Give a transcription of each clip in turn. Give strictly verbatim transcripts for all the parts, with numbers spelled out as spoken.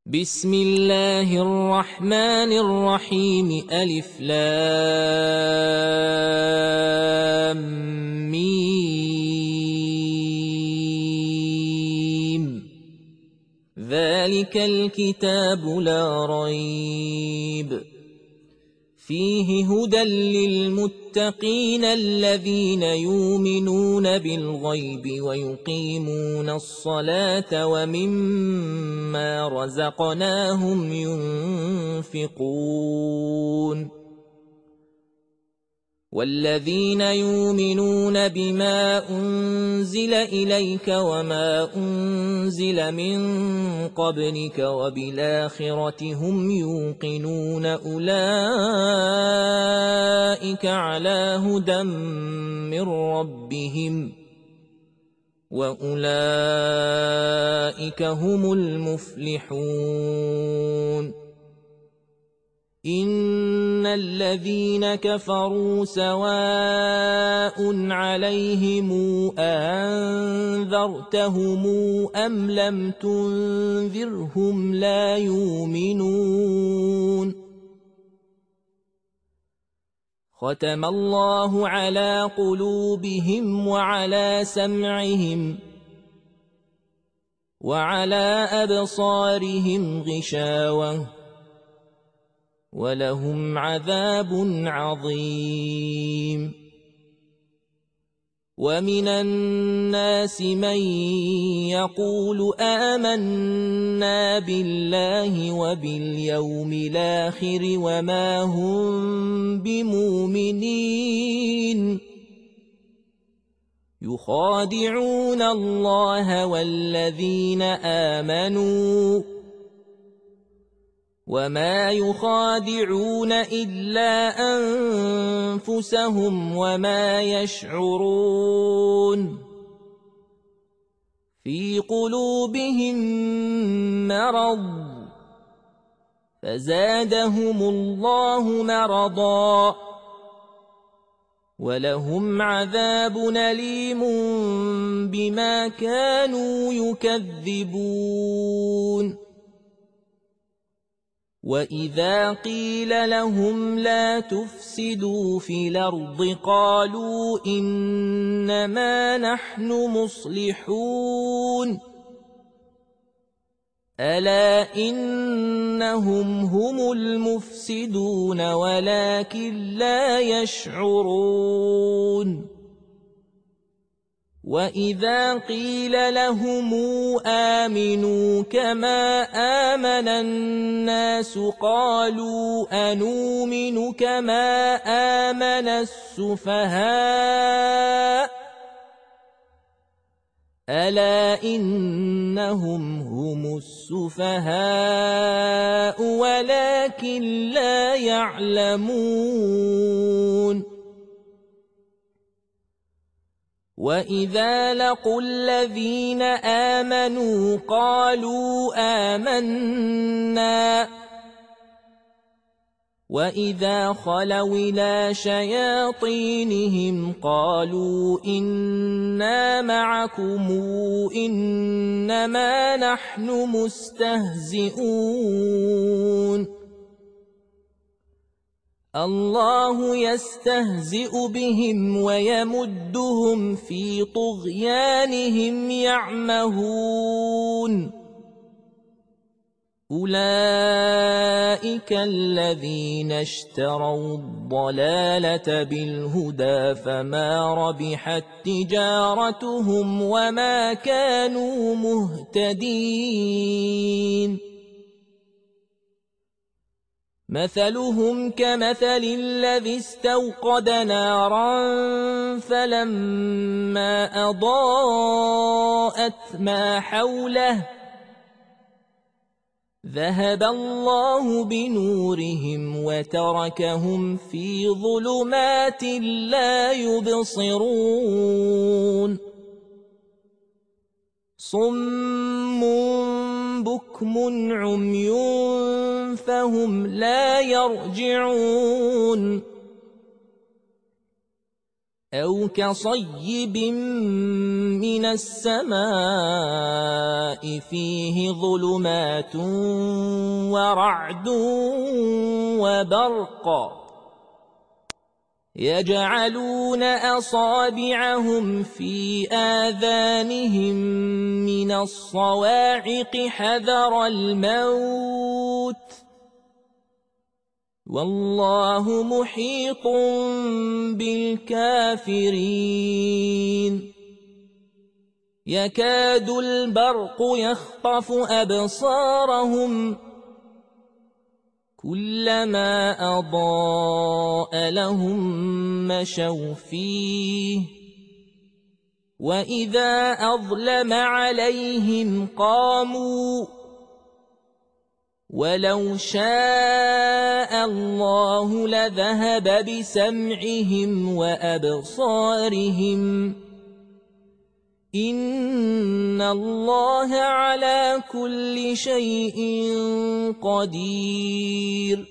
بسم الله الرحمن الرحيم ألف لام ميم ذلك الكتاب لا ريب فيه هدى للمتقين الذين يؤمنون بالغيب ويقيمون الصلاة ومما رزقناهم ينفقون والذين يؤمنون بما أنزل إليك وما أنزل من قبلك وبالآخرة هم يوقنون أولئك على هدى من ربهم وأولئك هم المفلحون إن الذين كفروا سواء عليهم أنذرتهم أم لم تنذرهم لا يؤمنون ختم الله على قلوبهم وعلى سمعهم وعلى أبصارهم غشاوة ولهم عذاب عظيم ومن الناس من يقول آمنا بالله وباليوم الآخر وما هم بمؤمنين يخادعون الله والذين آمنوا وما يخادعون إلا أنفسهم وما يشعرون في قلوبهم مرض فزادهم الله مرضا ولهم عذاب أليم بما كانوا يكذبون وإذا قيل لهم لا تفسدوا في الأرض قالوا إنما نحن مصلحون ألا إنهم هم المفسدون ولكن لا يشعرون وإذا قيل لهم آمنوا كما آمن الناس قالوا أنؤمن كما آمن السفهاء ألا إنهم هم السفهاء ولكن لا يعلمون وإذا لقوا الذين آمنوا قالوا آمنا وإذا خلوا إلى شياطينهم قالوا إنا معكم إنما نحن مستهزئون الله يستهزئ بهم ويمدهم في طغيانهم يعمهون أولئك الذين اشتروا الضلالة بالهدى فما ربحت تجارتهم وما كانوا مهتدين مثلهم كمثل الذي استوقد نارا فلما أضاءت ما حوله ذهب الله بنورهم وتركهم في ظلمات لا يبصرون صم بكم عمي فهم لا يرجعون أو كصيب من السماء فيه ظلمات ورعد وبرق يجعلون أصابعهم في آذانهم من الصواعق حذر الموت والله محيط بالكافرين يكاد البرق يخطف أبصارهم كلما أضاء لهم مشوا فيه وإذا أظلم عليهم قاموا ولو شاء الله لذهب بسمعهم وأبصارهم إن الله على كل شيء قدير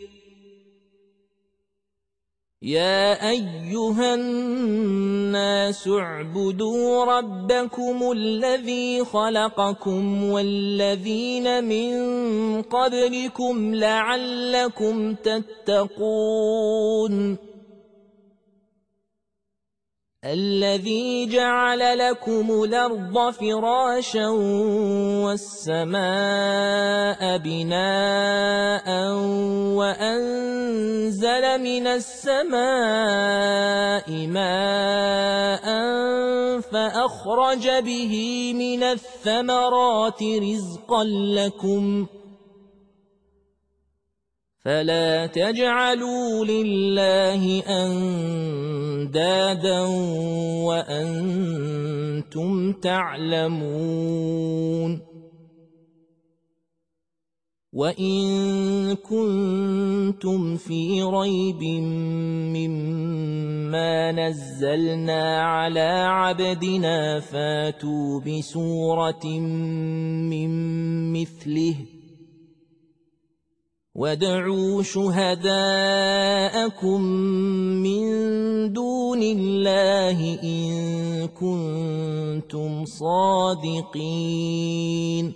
يا أيها الناس اعبدوا ربكم الذي خلقكم والذين من قبلكم لعلكم تتقون الذي جعل لكم الأرض فراشا والسماء بناء وأنزل من السماء ماء فأخرج به من الثمرات رزقا لكم فلا تجعلوا لله أندادا وأنتم تعلمون وإن كنتم في ريب مما نزلنا على عبدنا فاتوا بسورة من مثله وادعوا شهداءكم من دون الله إن كنتم صادقين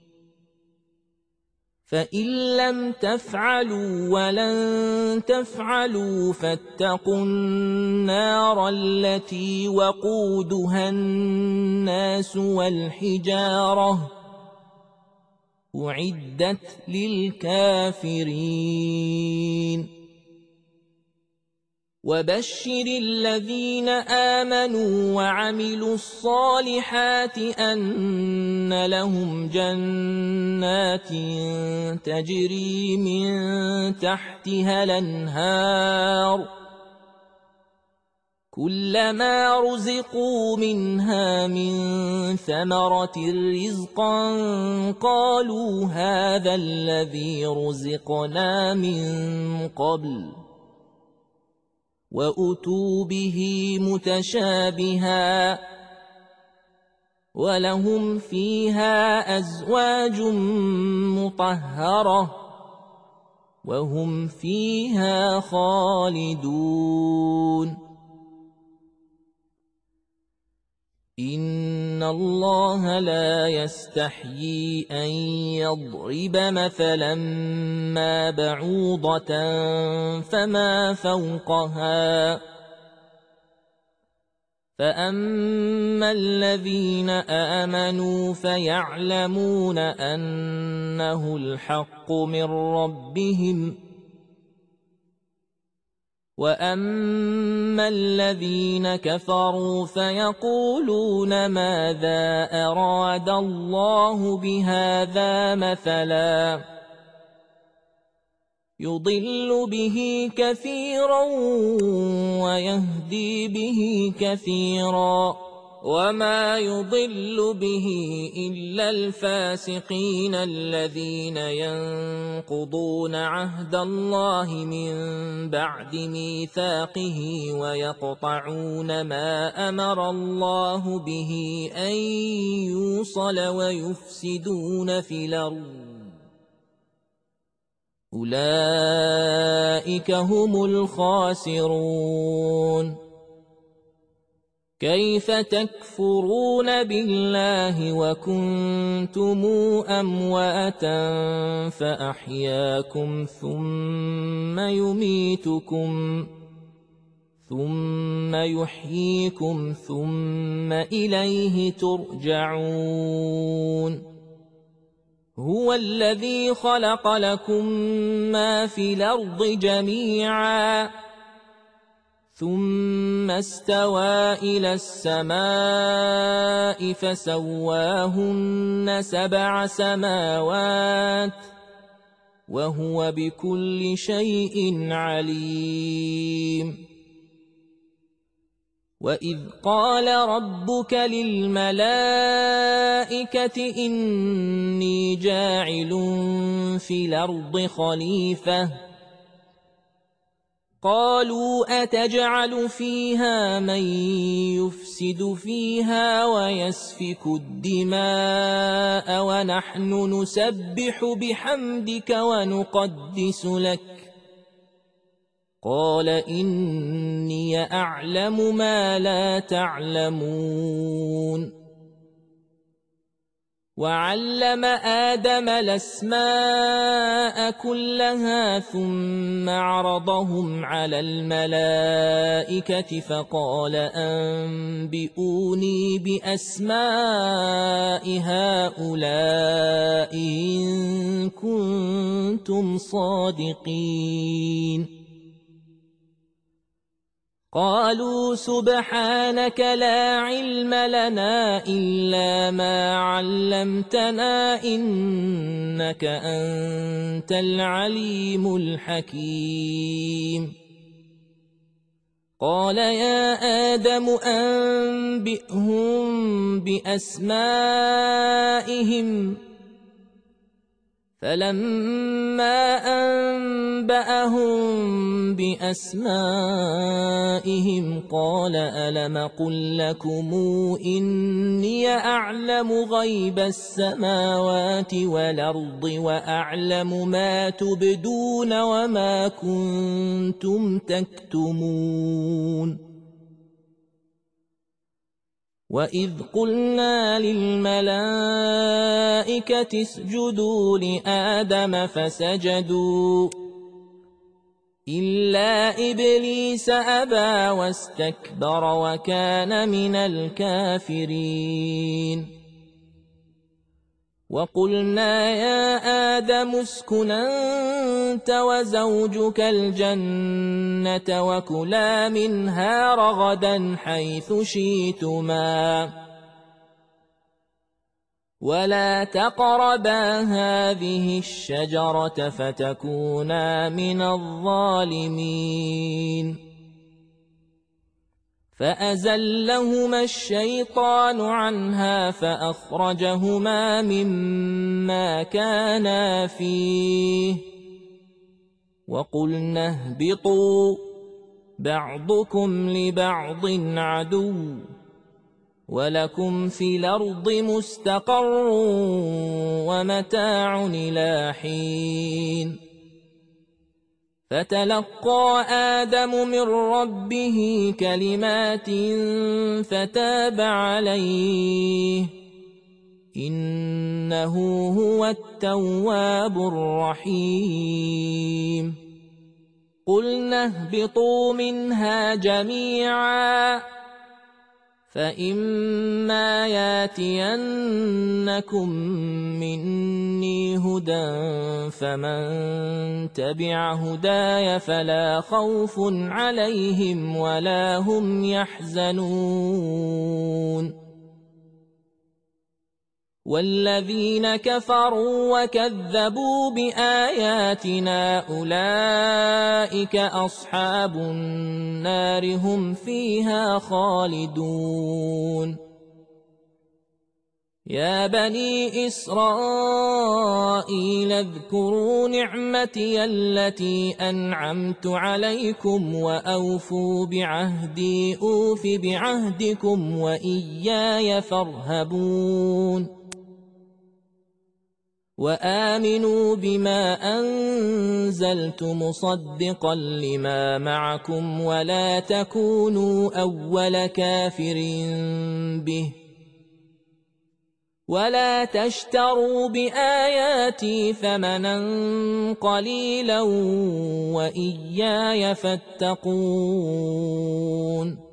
فإن لم تفعلوا ولن تفعلوا فاتقوا النار التي وقودها الناس والحجارة أعدت للكافرين وبشر الذين آمنوا وعملوا الصالحات أن لهم جنات تجري من تحتها الأنهار كلما رزقوا منها من ثمرة رزقا قالوا هذا الذي رزقنا من قبل وأتوا به متشابها ولهم فيها أزواج مطهرة وهم فيها خالدون إن الله لا يستحيي أن يضرب مثلا ما بعوضة فما فوقها فأما الذين آمنوا فيعلمون أنه الحق من ربهم وأما الذين كفروا فيقولون ماذا أراد الله بهذا مثلا يضل به كثيرا ويهدي به كثيرا وما يضل به إلا الفاسقين الذين ينقضون عهد الله من بعد ميثاقه ويقطعون ما أمر الله به أن يوصل ويفسدون في الأرض أولئك هم الخاسرون كيف تكفرون بالله وكنتم أمواتا فأحياكم ثم يميتكم ثم يحييكم ثم إليه ترجعون هو الذي خلق لكم ما في الأرض جميعا ثم استوى إلى السماء فسواهن سبع سماوات وهو بكل شيء عليم وإذ قال ربك للملائكة إني جاعل في الأرض خليفة قالوا أتجعل فيها من يفسد فيها ويسفك الدماء ونحن نسبح بحمدك ونقدس لك قال إني أعلم ما لا تعلمون وعلم آدم الأسماء كلها ثم عرضهم على الملائكة فقال أنبئوني بأسماء هؤلاء إن كنتم صادقين قالوا سبحانك لا علم لنا إلا ما علمتنا إنك أنت العليم الحكيم قال يا آدم أنبئهم بأسمائهم فلما أنبأهم بأسمائهم قال ألم قل لكم إني أعلم غيب السماوات والأرض وأعلم ما تبدون وما كنتم تكتمون وإذ قلنا للملائكة اسجدوا لآدم فسجدوا إلا إبليس أبى واستكبر وكان من الكافرين وقلنا يا آدم اسكن أنت وزوجك الجنة وكلا منها رغدا حيث شئتما ولا تقربا هذه الشجرة فتكونا من الظالمين فأزلهما الشيطان عنها فأخرجهما مما كانا فيه وقلنا اهبطوا بعضكم لبعض عدو ولكم في الأرض مستقر ومتاع إلى حين فتلقى آدم من ربه كلمات فتاب عليه إنه هو التواب الرحيم قلنا اهبطوا منها جميعا فإما ياتينكم مني هدى فمن تبع هداي فلا خوف عليهم ولا هم يحزنون والذين كفروا وكذبوا بآياتنا أولئك أصحاب النار هم فيها خالدون يا بني إسرائيل اذكروا نعمتي التي أنعمت عليكم وأوفوا بعهدي أوف بعهدكم وإياي فارهبون وآمنوا بما أنزلت مصدقا لما معكم ولا تكونوا أول كافر به ولا تشتروا بآياتي ثمنا قليلا وإياي فاتقون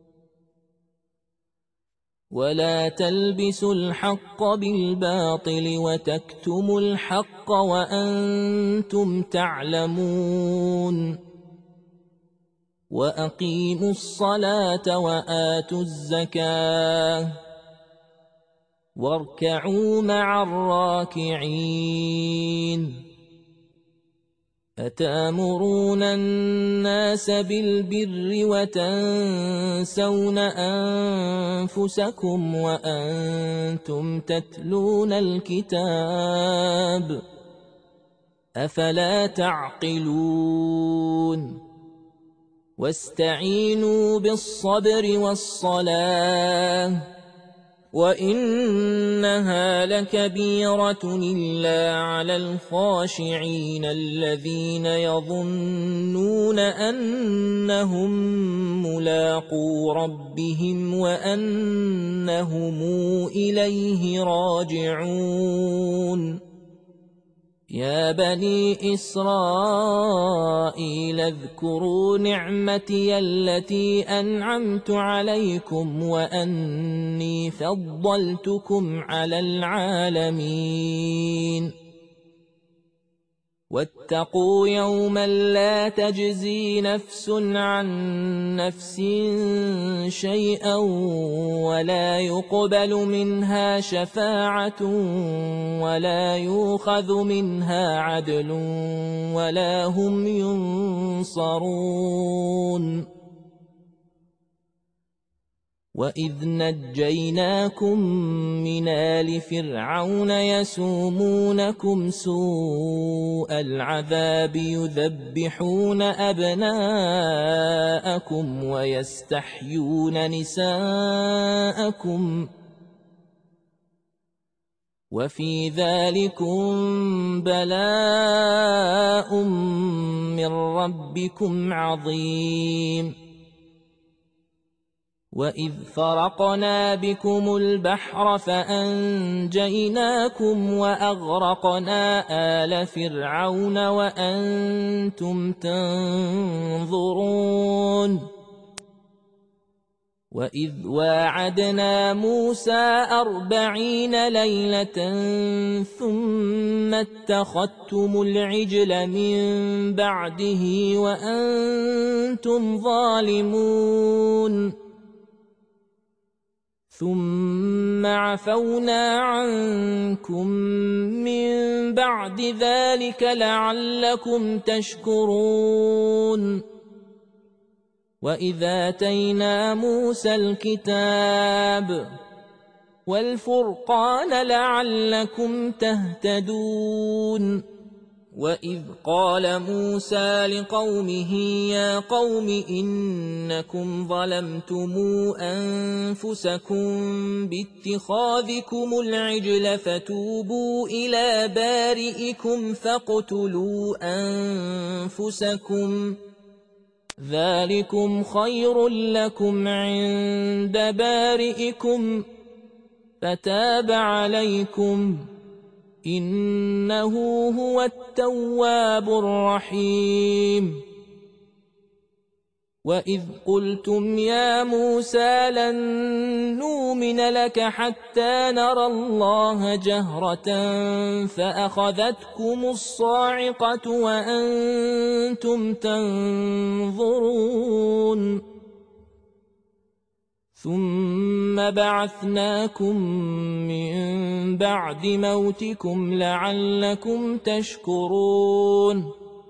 ولا تلبسوا الحق بالباطل وتكتموا الحق وأنتم تعلمون وأقيموا الصلاة وآتوا الزكاة واركعوا مع الراكعين أتامرون الناس بالبر وتنسون أنفسكم وأنتم تتلون الكتاب أفلا تعقلون واستعينوا بالصبر والصلاة وإنها لكبيرة إلا على الخاشعين الذين يظنون أنهم ملاقو ربهم وأنهم إليه راجعون يا بني إسرائيل اذكروا نعمتي التي أنعمت عليكم وأني فضلتكم على العالمين واتقوا يوما لا تجزي نفس عن نفس شيئا ولا يقبل منها شفاعة ولا يؤخذ منها عدل ولا هم ينصرون وإذ نجيناكم من آل فرعون يسومونكم سوء العذاب يذبحون أبناءكم ويستحيون نساءكم وفي ذلكم بلاء من ربكم عظيم وإذ فرقنا بكم البحر فأنجيناكم وأغرقنا آل فرعون وأنتم تنظرون وإذ واعدنا موسى أربعين ليلة ثم اتخذتم العجل من بعده وأنتم ظالمون ثم عفونا عنكم من بعد ذلك لعلكم تشكرون وإذ آتينا موسى الكتاب والفرقان لعلكم تهتدون وإذ قال موسى لقومه يا قوم إنكم ظلمتم أنفسكم باتخاذكم العجل فتوبوا إلى بارئكم فاقتلوا أنفسكم ذلكم خير لكم عند بارئكم فتاب عليكم إنه هو التواب الرحيم وإذ قلتم يا موسى لن نؤمن لك حتى نرى الله جهرة فأخذتكم الصاعقة وأنتم تنظرون ثم بعثناكم من بعد موتكم لعلكم تشكرون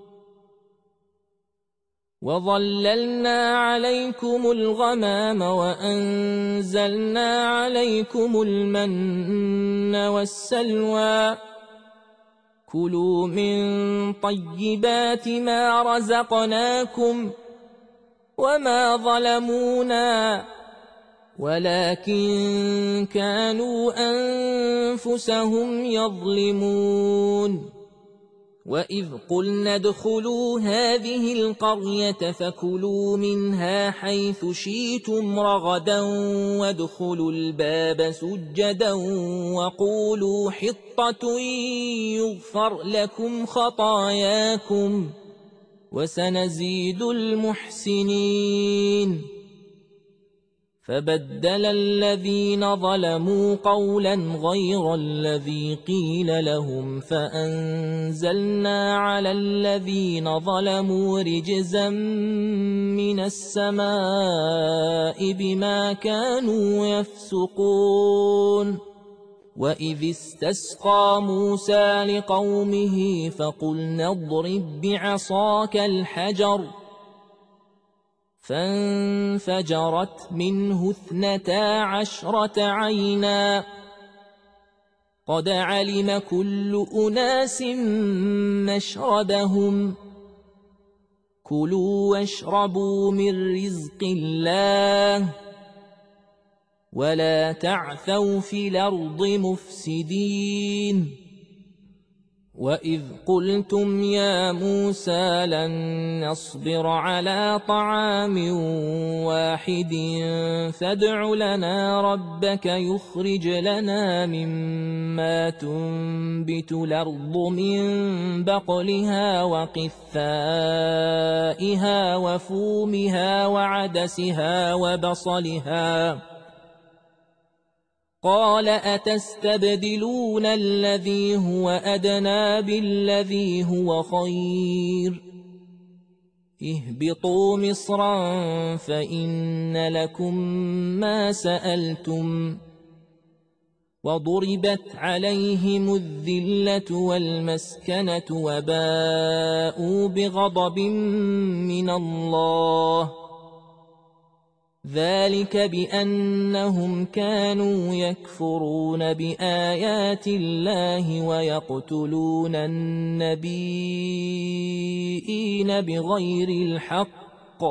وظللنا عليكم الغمام وأنزلنا عليكم المن والسلوى كلوا من طيبات ما رزقناكم وما ظلمونا ولكن كانوا أنفسهم يظلمون. وإذ قلنا ادخلوا هذه القرية فكلوا منها حيث شئتم رغدا وادخلوا الباب سجدا وقولوا حطة يغفر لكم خطاياكم وسنزيد المحسنين. فبدل الذين ظلموا قولا غير الذي قيل لهم فأنزلنا على الذين ظلموا رجزا من السماء بما كانوا يفسقون. وإذ استسقى موسى لقومه فقلنا اضرب بعصاك الحجر فانفجرت منه اثنتا عشرة عينا قد علم كل أناس مشربهم كلوا واشربوا من رزق الله ولا تعثوا في الأرض مفسدين. وإذ قلتم يا موسى لن نصبر على طعام واحد فادع لنا ربك يخرج لنا مما تنبت الأرض من بقلها وقثائها وفومها وعدسها وبصلها قال أتستبدلون الذي هو أدنى بالذي هو خير اهبطوا مصرا فإن لكم ما سألتم وضربت عليهم الذلة والمسكنة وباءوا بغضب من الله ذلك بأنهم كانوا يكفرون بآيات الله ويقتلون النبيين بغير الحق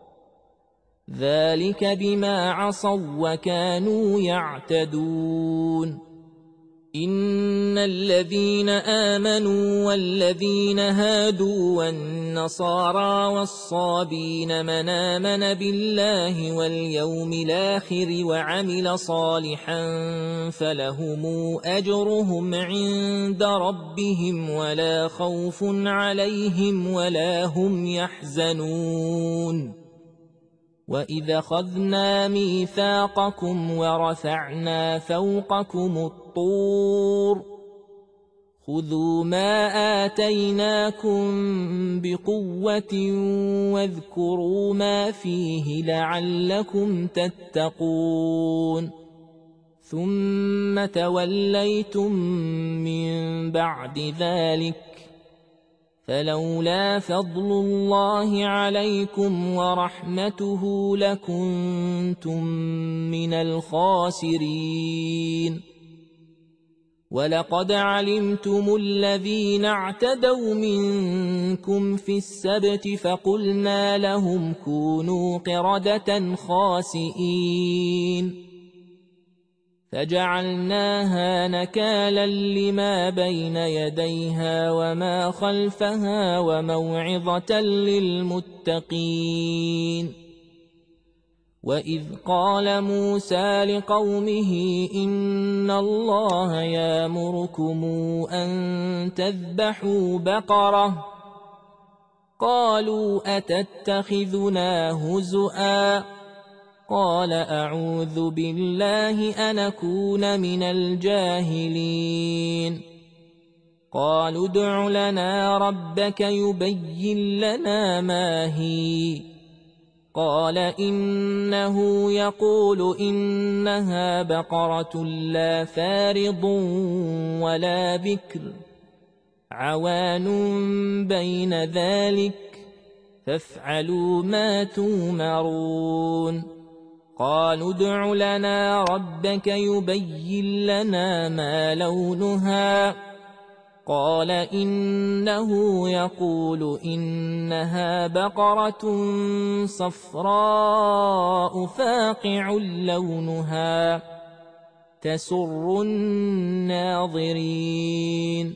ذلك بما عصوا وكانوا يعتدون. إن الذين آمنوا والذين هادوا والنصارى والصابين من آمن بالله واليوم الآخر وعمل صالحا فلهم أجرهم عند ربهم ولا خوف عليهم ولا هم يحزنون. وإذ أخذنا ميثاقكم ورفعنا فوقكم الطور خذوا ما آتيناكم بقوة واذكروا ما فيه لعلكم تتقون. ثم توليتم من بعد ذلك فلولا فضل الله عليكم ورحمته لكنتم من الخاسرين. ولقد علمتم الذين اعتدوا منكم في السبت فقلنا لهم كونوا قردة خاسئين فجعلناها نكالا لما بين يديها وما خلفها وموعظة للمتقين. وإذ قال موسى لقومه إن الله يأمركم أن تذبحوا بقرة قالوا أتتخذنا هزؤا قال أعوذ بالله أن أكون من الجاهلين. قالوا ادع لنا ربك يبين لنا ما هي قال إنه يقول إنها بقرة لا فارض ولا بكر عوان بين ذلك فافعلوا ما تؤمرون. قالوا ادع لنا ربك يبين لنا ما لونها قال إنه يقول إنها بقرة صفراء فاقع لونها تسر الناظرين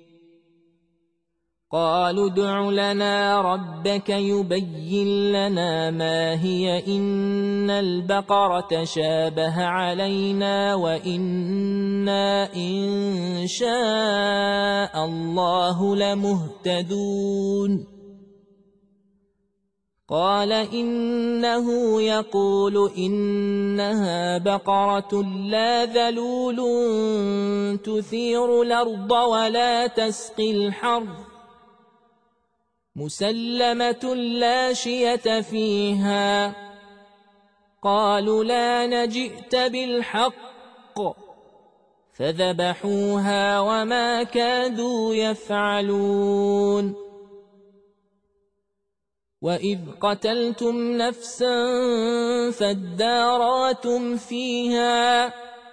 قالوا ادع لنا ربك يبين لنا ما هي إن البقرة شابه علينا وإنا إن شاء الله لمهتدون قال إنه يقول إنها بقرة لا ذلول تثير الأرض ولا تسقي الحرث مسلمة لا شية فيها قالوا لا نجئت بالحق فذبحوها وما كادوا يفعلون وإذ قتلتم نفسا فادارأتم فيها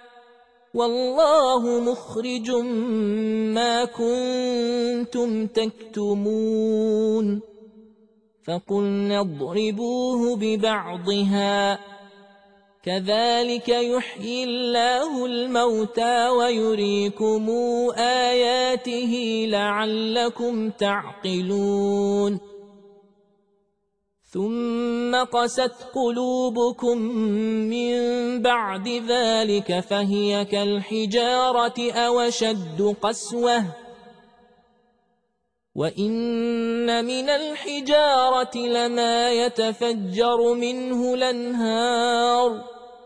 والله مخرج ما كنتم تكتمون فقلنا اضربوه ببعضها كذلك يحيي الله الموتى ويريكم آياته لعلكم تعقلون ثم قست قلوبكم من بعد ذلك فهي كالحجارة أو أشد قسوة وإن من الحجارة لما يتفجر منه الأنهار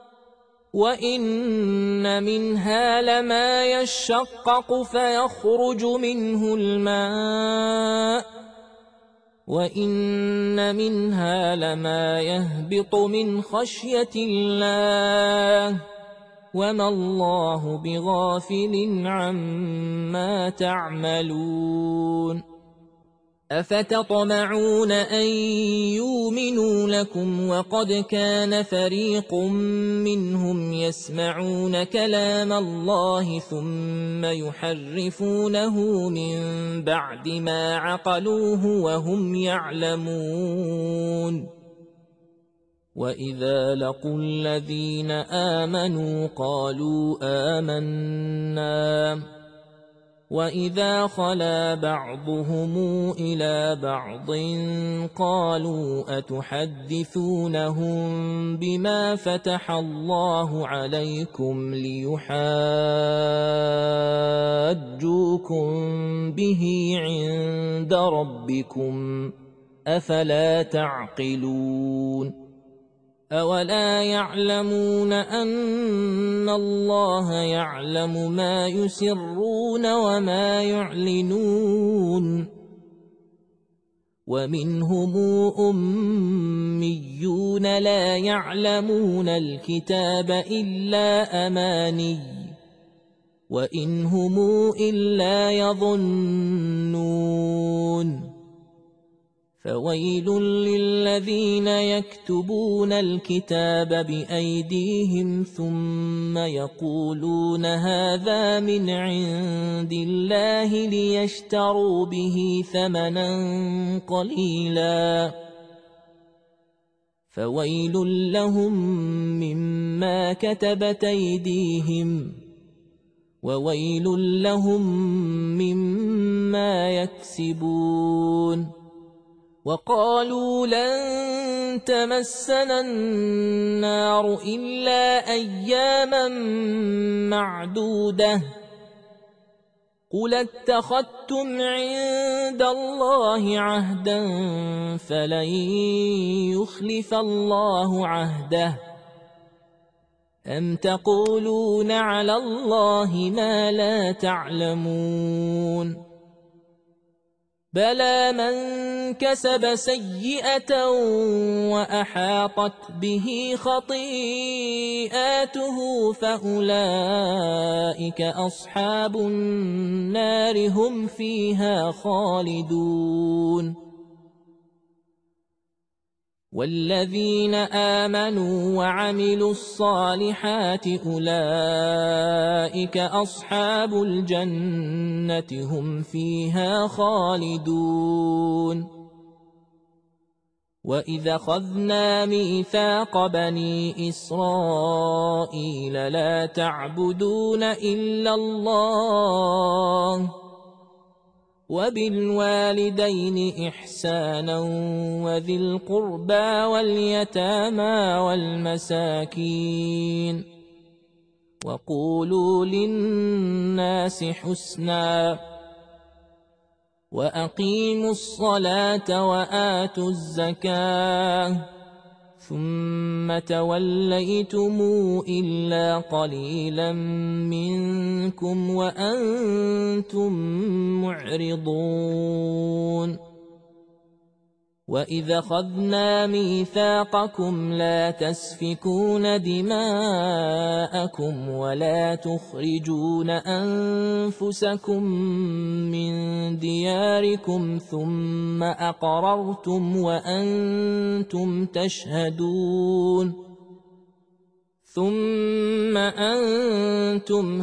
وإن منها لما يشقق فيخرج منه الماء وإن منها لما يهبط من خشية الله وما الله بغافل عما تعملون أفتطمعون أن يؤمنوا لكم وقد كان فريق منهم يسمعون كلام الله ثم يحرفونه من بعد ما عقلوه وهم يعلمون وإذا لقوا الذين آمنوا قالوا آمنا وإذا خلا بعضهم إلى بعض قالوا أتحدثونهم بما فتح الله عليكم ليحاجوكم به عند ربكم أفلا تعقلون أولا يعلمون أن الله يعلم ما يسرون وما يعلنون ومنهم أميون لا يعلمون الكتاب إلا أماني وإن هم إلا يظنون فويل للذين يكتبون الكتاب بأيديهم ثم يقولون هذا من عند الله ليشتروا به ثمنا قليلا فويل لهم مما كتبت أيديهم وويل لهم مما يكسبون وقالوا لن تمسنا النار إلا أياما معدودة قل اتخذتم عند الله عهدا فلن يخلف الله عهده أم تقولون على الله ما لا تعلمون بلى من كسب سيئة وأحاطت به خطيئاته فأولئك أصحاب النار هم فيها خالدون والذين آمنوا وعملوا الصالحات أولئك أصحاب الجنة هم فيها خالدون وإذا أخذنا ميثاق بني إسرائيل لا تعبدون إلا الله وبالوالدين إحسانا وذي القربى واليتامى والمساكين وقولوا للناس حسنا وأقيموا الصلاة وآتوا الزكاة ثم توليتم إلا قليلا منكم وأنتم معرضون وإذا أخذنا ميثاقكم لا تسفكون دماءكم ولا تخرجون أنفسكم من دياركم ثم أقررتم وأنتم تشهدون ثم أنتم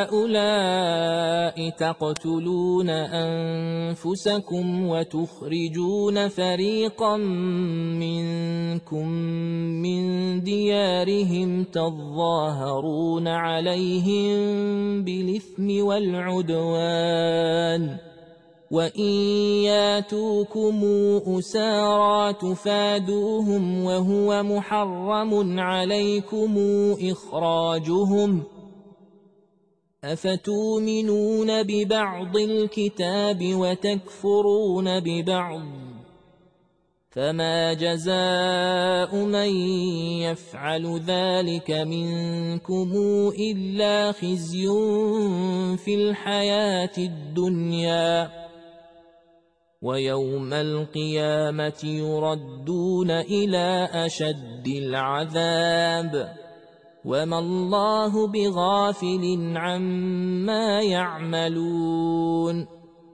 هؤلاء تقتلون أنفسكم وتخرجون فريقا منكم من ديارهم تظاهرون عليهم بالإثم والعدوان وإن ياتوكم أسارى تفادوهم وهو محرم عليكم إخراجهم أفتؤمنون ببعض الكتاب وتكفرون ببعض فما جزاء من يفعل ذلك منكم إلا خزي في الحياة الدنيا ويوم القيامة يردون إلى أشد العذاب وما الله بغافل عما يعملون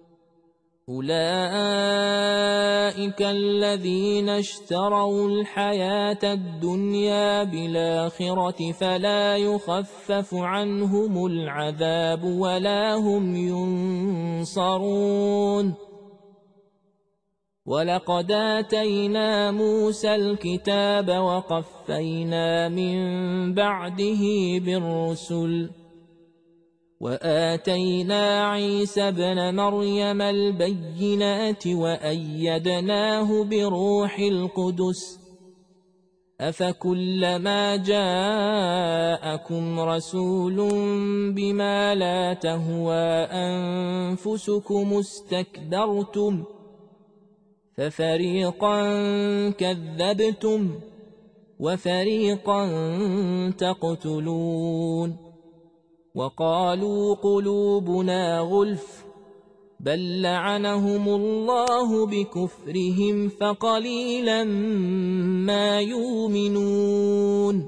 أولئك الذين اشتروا الحياة الدنيا بالآخرة فلا يخفف عنهم العذاب ولا هم ينصرون ولقد آتينا موسى الكتاب وقفينا من بعده بالرسل وآتينا عيسى ابن مريم البينات وأيدناه بروح القدس أفكلما جاءكم رسول بما لا تهوى أنفسكم استكبرتم ففريقا كذبتم وفريقا تقتلون وقالوا قلوبنا غلف بل لعنهم الله بكفرهم فقليلا ما يؤمنون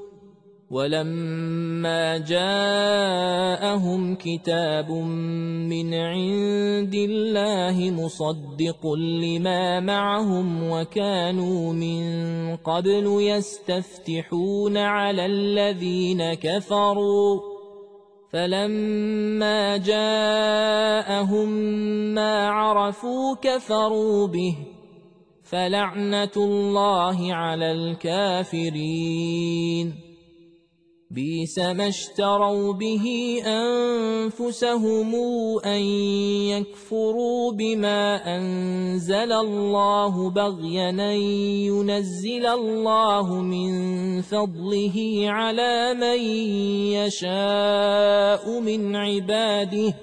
ولما جاءهم كتاب من عند الله مصدق لما معهم وكانوا من قبل يستفتحون على الذين كفروا فلما جاءهم ما عرفوا كفروا به فلعنة الله على الكافرين بئس ما اشتروا به أنفسهم أن يكفروا بما أنزل الله بغيا أن ينزل الله من فضله على من يشاء من عباده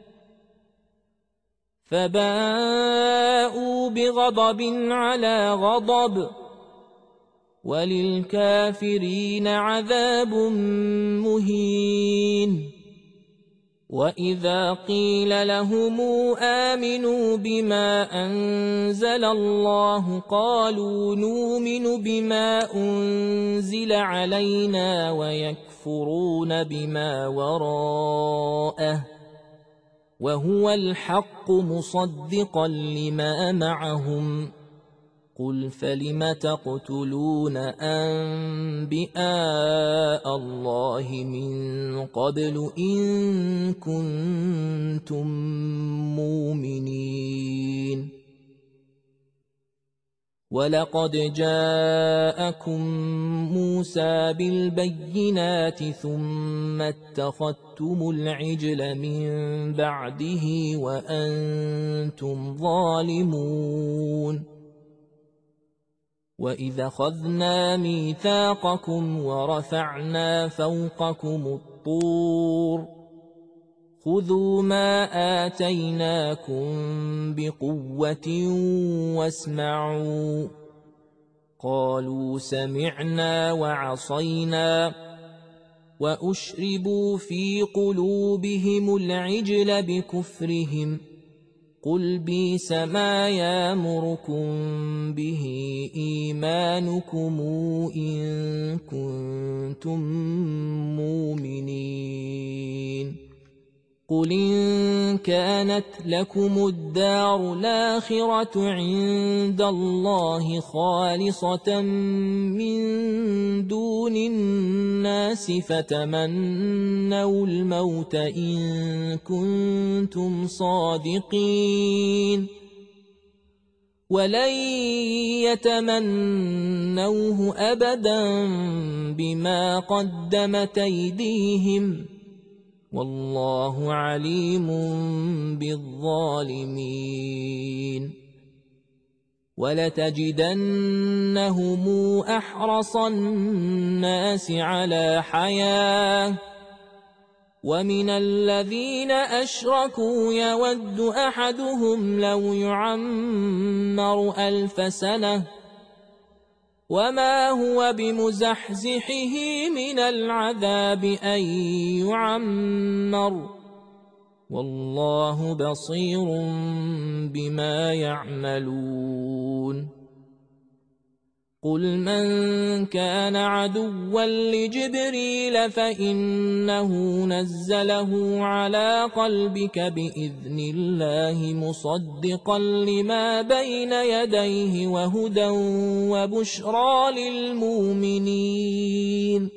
فباءوا بغضب على غضب وللكافرين عذاب مهين وإذا قيل لهم آمنوا بما أنزل الله قالوا نؤمن بما أنزل علينا ويكفرون بما وراءه وهو الحق مصدقا لما معهم قل فلم تقتلون أنبياء الله من قبل إن كنتم مؤمنين ولقد جاءكم موسى بالبينات ثم اتخذتم العجل من بعده وأنتم ظالمون وإذ أخذنا ميثاقكم ورفعنا فوقكم الطور خذوا ما آتيناكم بقوة واسمعوا قالوا سمعنا وعصينا وأشربوا في قلوبهم العجل بكفرهم قل بئس ما يأمركم به إيمانكم إن كنتم مؤمنين قل إن كانت لكم الدار الآخرة عند الله خالصة من دون الناس فتمنوا الموت إن كنتم صادقين ولن يتمنوه أبدا بما قدمت أيديهم والله عليم بالظالمين ولتجدنهم أحرص الناس على حياة ومن الذين أشركوا يود أحدهم لو يعمر ألف سنة وما هو بمزحزحه من العذاب أن يعمر والله بصير بما يعملون قل من كان عدوا لجبريل فإنه نزله على قلبك بإذن الله مصدقا لما بين يديه وهدى وبشرى للمؤمنين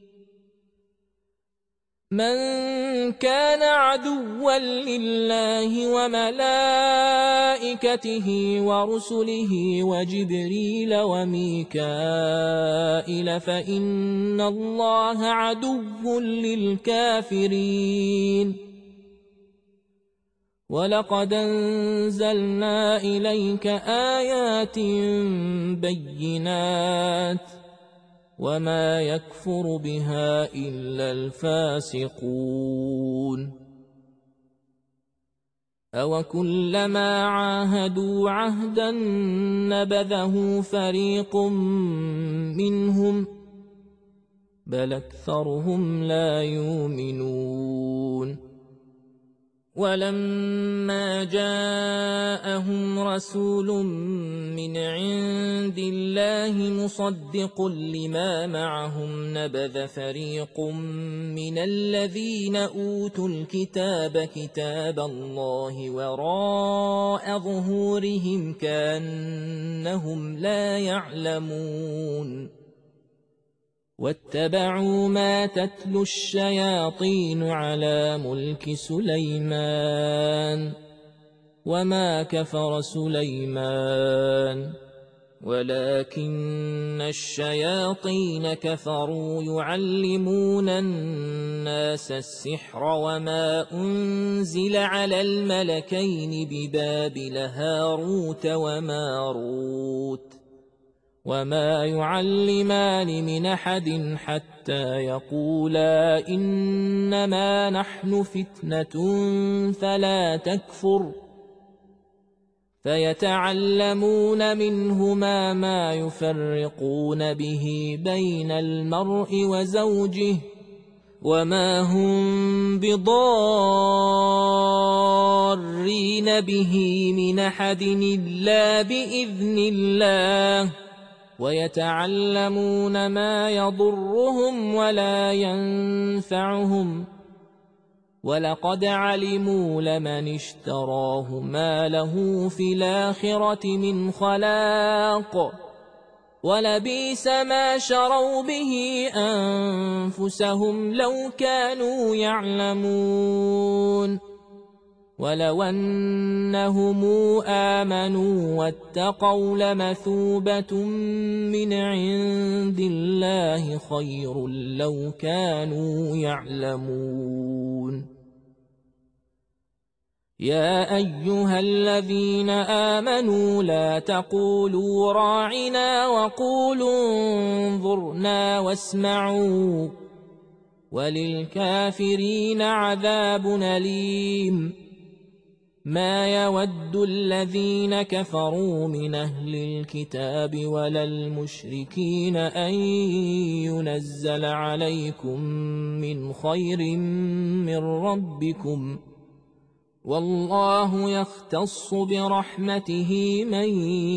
من كان عدوا لله وملائكته ورسله وجبريل وميكائيل فإن الله عدو للكافرين ولقد أنزلنا إليك آيات بينات وما يكفر بها إلا الفاسقون أوكلما عاهدوا عهدا نبذه فريق منهم بل أكثرهم لا يؤمنون ولما جاءهم رسول من عند الله مصدق لما معهم نبذ فريق من الذين أوتوا الكتاب كتاب الله وراء ظهورهم كأنهم لا يعلمون واتبعوا ما تتلو الشياطين على ملك سليمان وما كفر سليمان ولكن الشياطين كفروا يعلمون الناس السحر وما أنزل على الملكين ببابل هاروت وماروت وما يعلمان من أحد حتى يقولا إنما نحن فتنة فلا تكفر فيتعلمون منهما ما يفرقون به بين المرء وزوجه وما هم بضارين به من أحد إلا بإذن الله ويتعلمون ما يضرهم ولا ينفعهم ولقد علموا لمن اشتراه ما له في الآخرة من خلاق ولبئس ما شروا به أنفسهم لو كانوا يعلمون ولو أنهم آمنوا واتقوا لمثوبة من عند الله خير لو كانوا يعلمون يا أيها الذين آمنوا لا تقولوا راعنا وقولوا انظرنا واسمعوا وللكافرين عذاب أليم ما يود الذين كفروا من أهل الكتاب ولا المشركين أن ينزل عليكم من خير من ربكم والله يختص برحمته من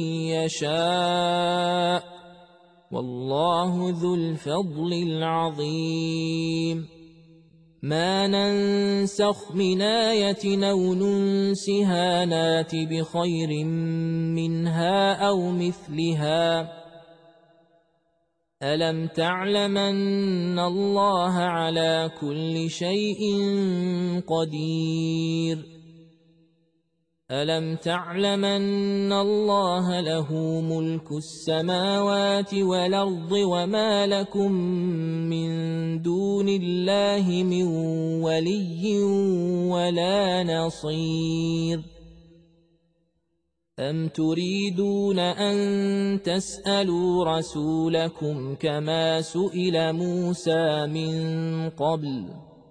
يشاء والله ذو الفضل العظيم ما ننسخ من آية أو ننسها نات بخير منها أو مثلها ألم تعلم أن الله على كل شيء قدير ألم تعلم أن الله له ملك السماوات والأرض وما لكم من دون الله من ولي ولا نصير أم تريدون أن تسألوا رسولكم كما سئل موسى من قبل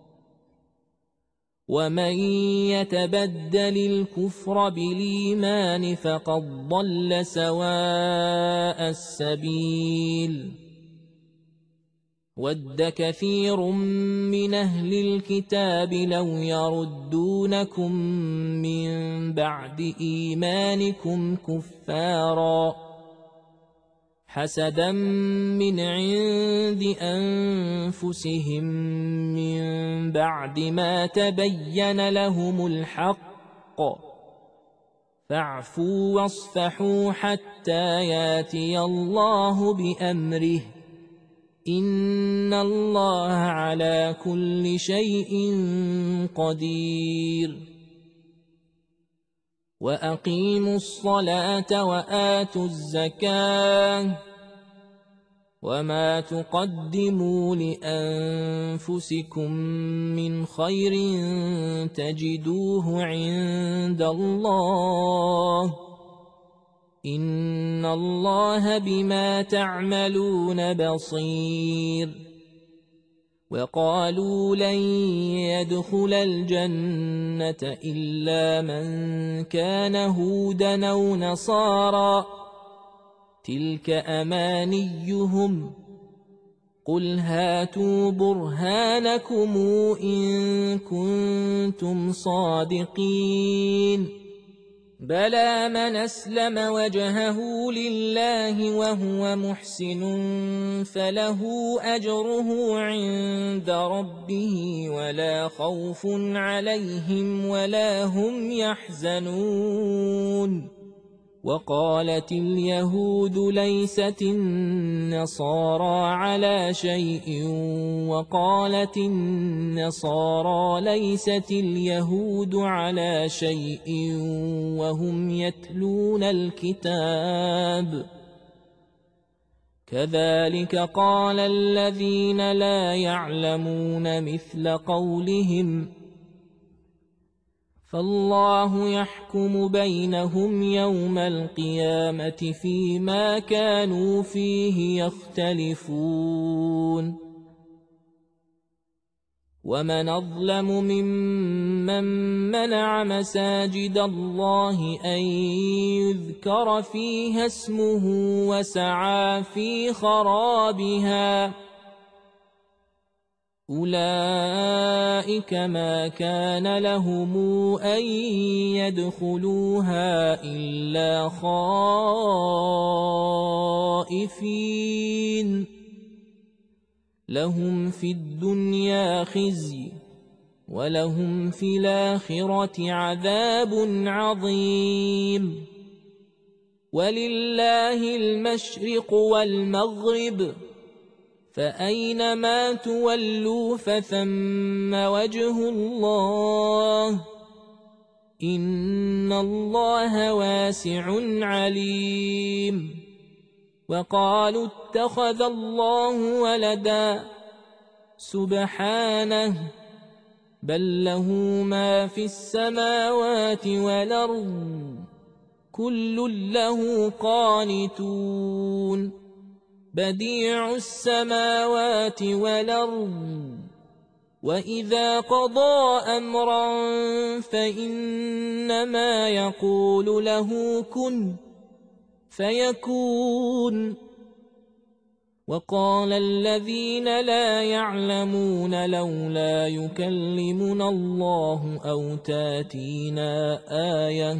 ومن يتبدل الكفر بالإيمان فقد ضل سواء السبيل ود كثير من أهل الكتاب لو يردونكم من بعد إيمانكم كفارا حسدا من عند أنفسهم من بعد ما تبين لهم الحق فاعفوا واصفحوا حتى ياتي الله بأمره إن الله على كل شيء قدير وأقيموا الصلاة وآتوا الزكاة وما تقدموا لأنفسكم من خير تجدوه عند الله إن الله بما تعملون بصير وقالوا لن يدخل الجنة إلا من كان هودا أو نصارى تلك أمانيهم قل هاتوا برهانكم إن كنتم صادقين بلى من أسلم وجهه لله وهو محسن فله أجره عند ربه ولا خوف عليهم ولا هم يحزنون وقالت اليهود ليست النصارى على شيء وقالت النصارى ليست اليهود على شيء وهم يتلون الكتاب كذلك قال الذين لا يعلمون مثل قولهم فالله يحكم بينهم يوم القيامة فيما كانوا فيه يختلفون ومن أظلم ممن منع مساجد الله أن يذكر فيها اسمه وسعى في خرابها أولئك ما كان لهم أن يدخلوها إلا خائفين لهم في الدنيا خزي ولهم في الآخرة عذاب عظيم. ولله المشرق والمغرب، فأينما تولوا فثم وجه الله، إن الله واسع عليم. وقالوا اتخذ الله ولدا، سبحانه، بل له ما في السماوات والأرض، كل له قانتون. بديع السماوات والأرض، وإذا قضى أمرا فإنما يقول له كن فيكون. وقال الذين لا يعلمون لولا يكلمنا الله أو تاتينا آية،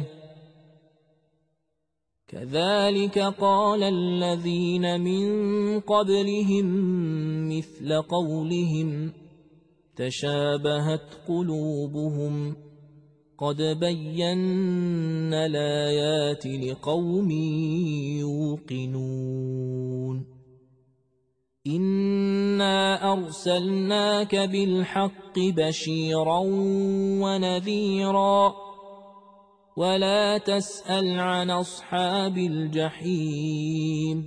كذلك قال الذين من قبلهم مثل قولهم تشابهت قلوبهم، قد بينا الآيات لقوم يوقنون. إنا أرسلناك بالحق بشيرا ونذيرا، ولا تسأل عن أصحاب الجحيم.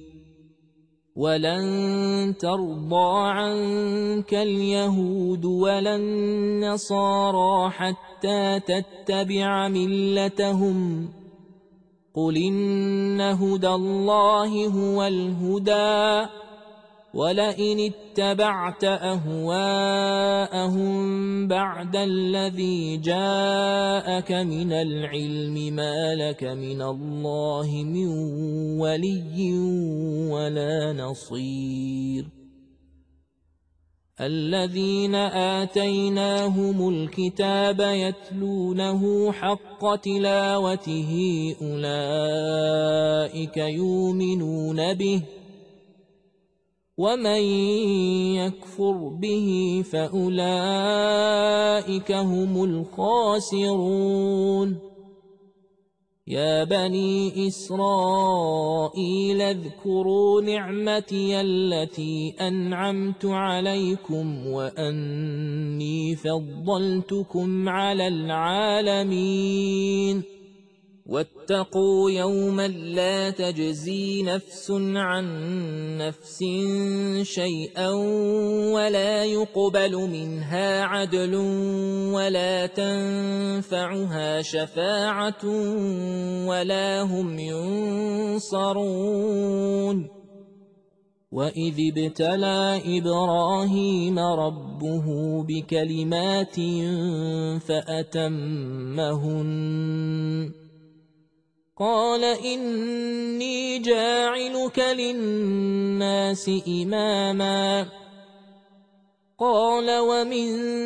ولن ترضى عنك اليهود ولا النصارى حتى تتبع ملتهم، قل إن هدى الله هو الهدى، ولئن اتبعت أهواءهم بعد الذي جاءك من العلم ما لك من الله من ولي ولا نصير. الذين آتيناهم الكتاب يتلونه حق تلاوته أولئك يؤمنون به، ومن يكفر به فأولئك هم الخاسرون. يا بني إسرائيل اذكروا نعمتي التي أنعمت عليكم وأني فضلتكم على العالمين. واتقوا يوما لا تجزي نفس عن نفس شيئا ولا يقبل منها عدل ولا تنفعها شفاعة ولا هم ينصرون. وإذ ابتلى إبراهيم ربه بكلمات فأتمهن، قال إني جاعلك للناس إماما، قال ومن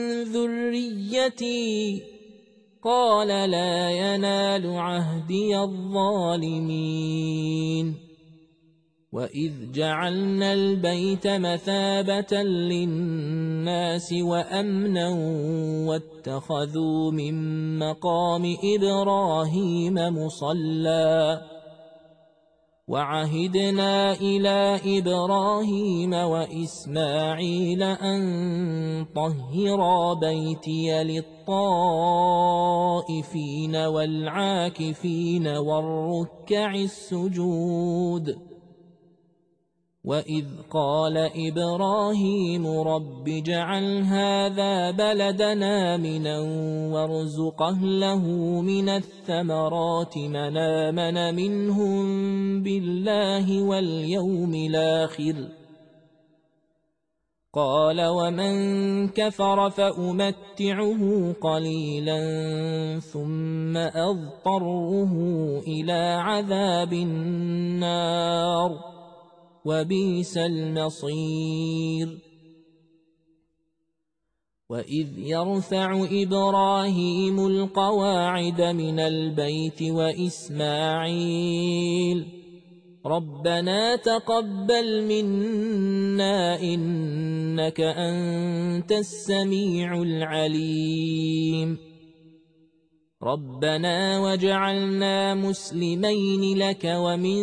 ذريتي، قال لا ينال عهدي الظالمين. وإذ جعلنا البيت مثابة للناس وأمنا واتخذوا من مقام إبراهيم مصلى، وعهدنا إلى إبراهيم وإسماعيل أن طهرا بيتي للطائفين والعاكفين والركع السجود. وإذ قال إبراهيم رب اجعل هذا بلدنا آمنا وارزق أهله من الثمرات من آمن منهم بالله واليوم الآخر، قال ومن كفر فأمتعه قليلا ثم أضطره إلى عذاب النار وبئس المصير. وإذ يرفع إبراهيم القواعد من البيت وإسماعيل ربنا تقبل منا إنك أنت السميع العليم ربنا واجعلنا مسلمين لك ومن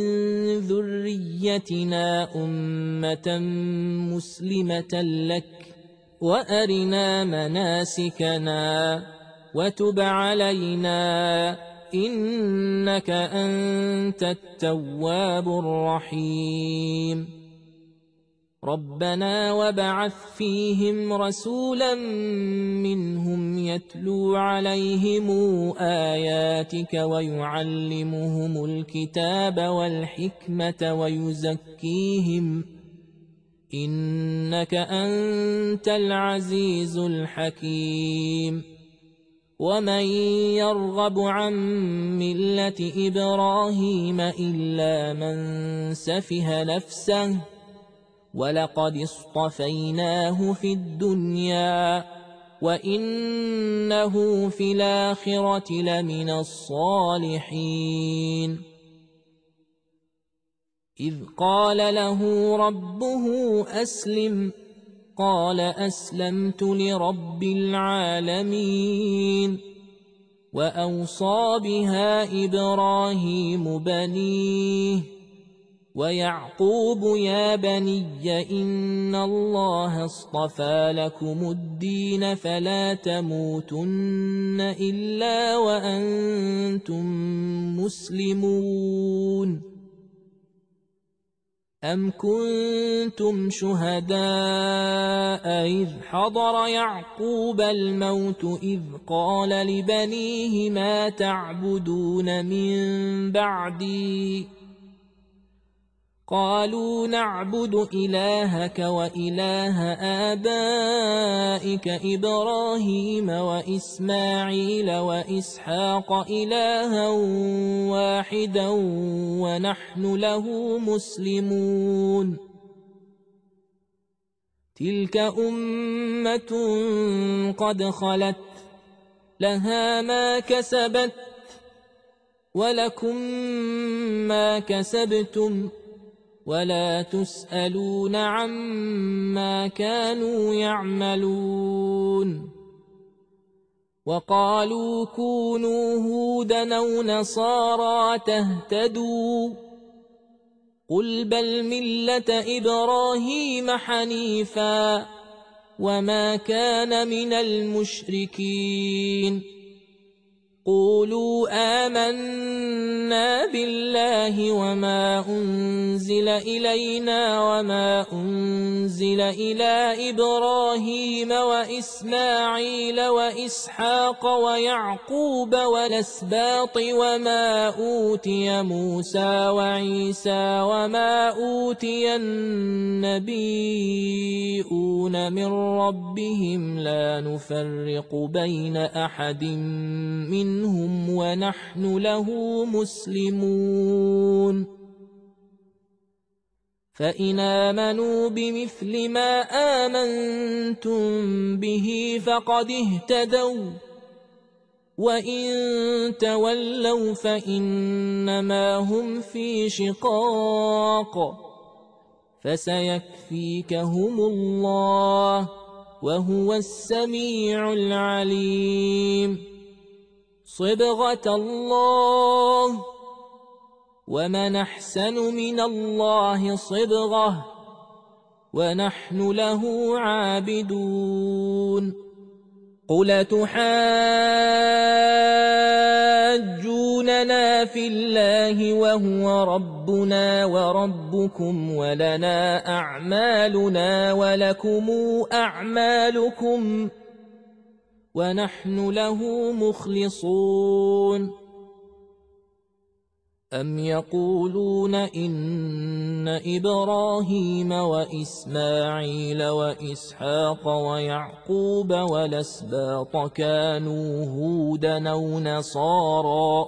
ذريتنا أمة مسلمة لك وأرنا مناسكنا وتب علينا إنك أنت التواب الرحيم ربنا وابعث فيهم رسولا منهم يتلو عليهم آياتك ويعلمهم الكتاب والحكمة ويزكيهم إنك أنت العزيز الحكيم ومن يرغب عن ملة إبراهيم إلا من سفه نفسه ولقد اصطفيناه في الدنيا وإنه في الآخرة لمن الصالحين إذ قال له ربه أسلم قال أسلمت لرب العالمين وأوصى بها إبراهيم بنيه ويعقوب يا بني إن الله اصطفى لكم الدين فلا تموتن إلا وأنتم مسلمون أم كنتم شهداء إذ حضر يعقوب الموت إذ قال لبنيه ما تعبدون من بعدي قالوا نعبد إلهك وإله آبائك إبراهيم وإسماعيل وإسحاق إلها واحدا ونحن له مسلمون تلك أمة قد خلت لها ما كسبت ولكم ما كسبتم ولا تسألون عما كانوا يعملون وقالوا كونوا هودا أو نصارى تهتدوا قل بل ملة إبراهيم حنيفا وما كان من المشركين قولوا آمنا بالله وما أنزل إلينا وما أنزل إلى إبراهيم وإسماعيل وإسحاق ويعقوب والأسباط وما أوتي موسى وعيسى وما أوتي النبيون من ربهم لا نفرق بين أحد من منهم ونحن له مسلمون فإن آمنوا بمثل ما آمنتم به فقد اهتدوا وإن تولوا فإنما هم في شقاق فسيكفيكهم الله وهو السميع العليم صبغة الله ومن أحسن من الله صبغة ونحن له عابدون قل تحاجوننا في الله وهو ربنا وربكم ولنا أعمالنا ولكم أعمالكم ونحن له مخلصون أم يقولون إن إبراهيم وإسماعيل وإسحاق ويعقوب والأسباط كانوا هودا أو نصارى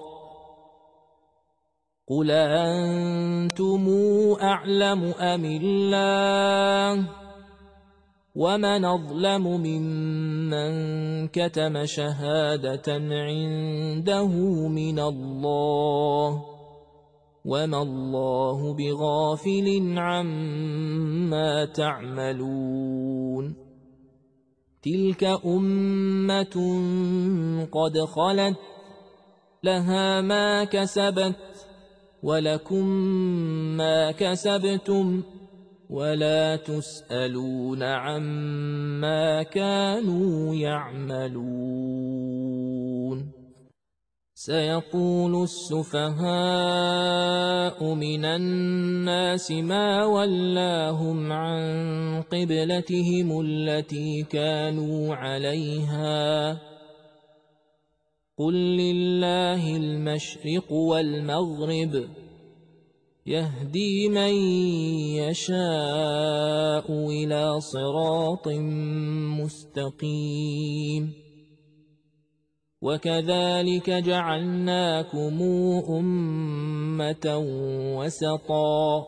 قل أنتم أعلم أم الله ومن أظلم ممن كتم شهادة عنده من الله وما الله بغافل عما تعملون تلك أمة قد خلت لها ما كسبت ولكم ما كسبتم ولا تسألون عما كانوا يعملون سيقول السفهاء من الناس ما ولاهم عن قبلتهم التي كانوا عليها قل لله المشرق والمغرب يهدي من يشاء إلى صراط مستقيم وكذلك جعلناكم أمة وسطا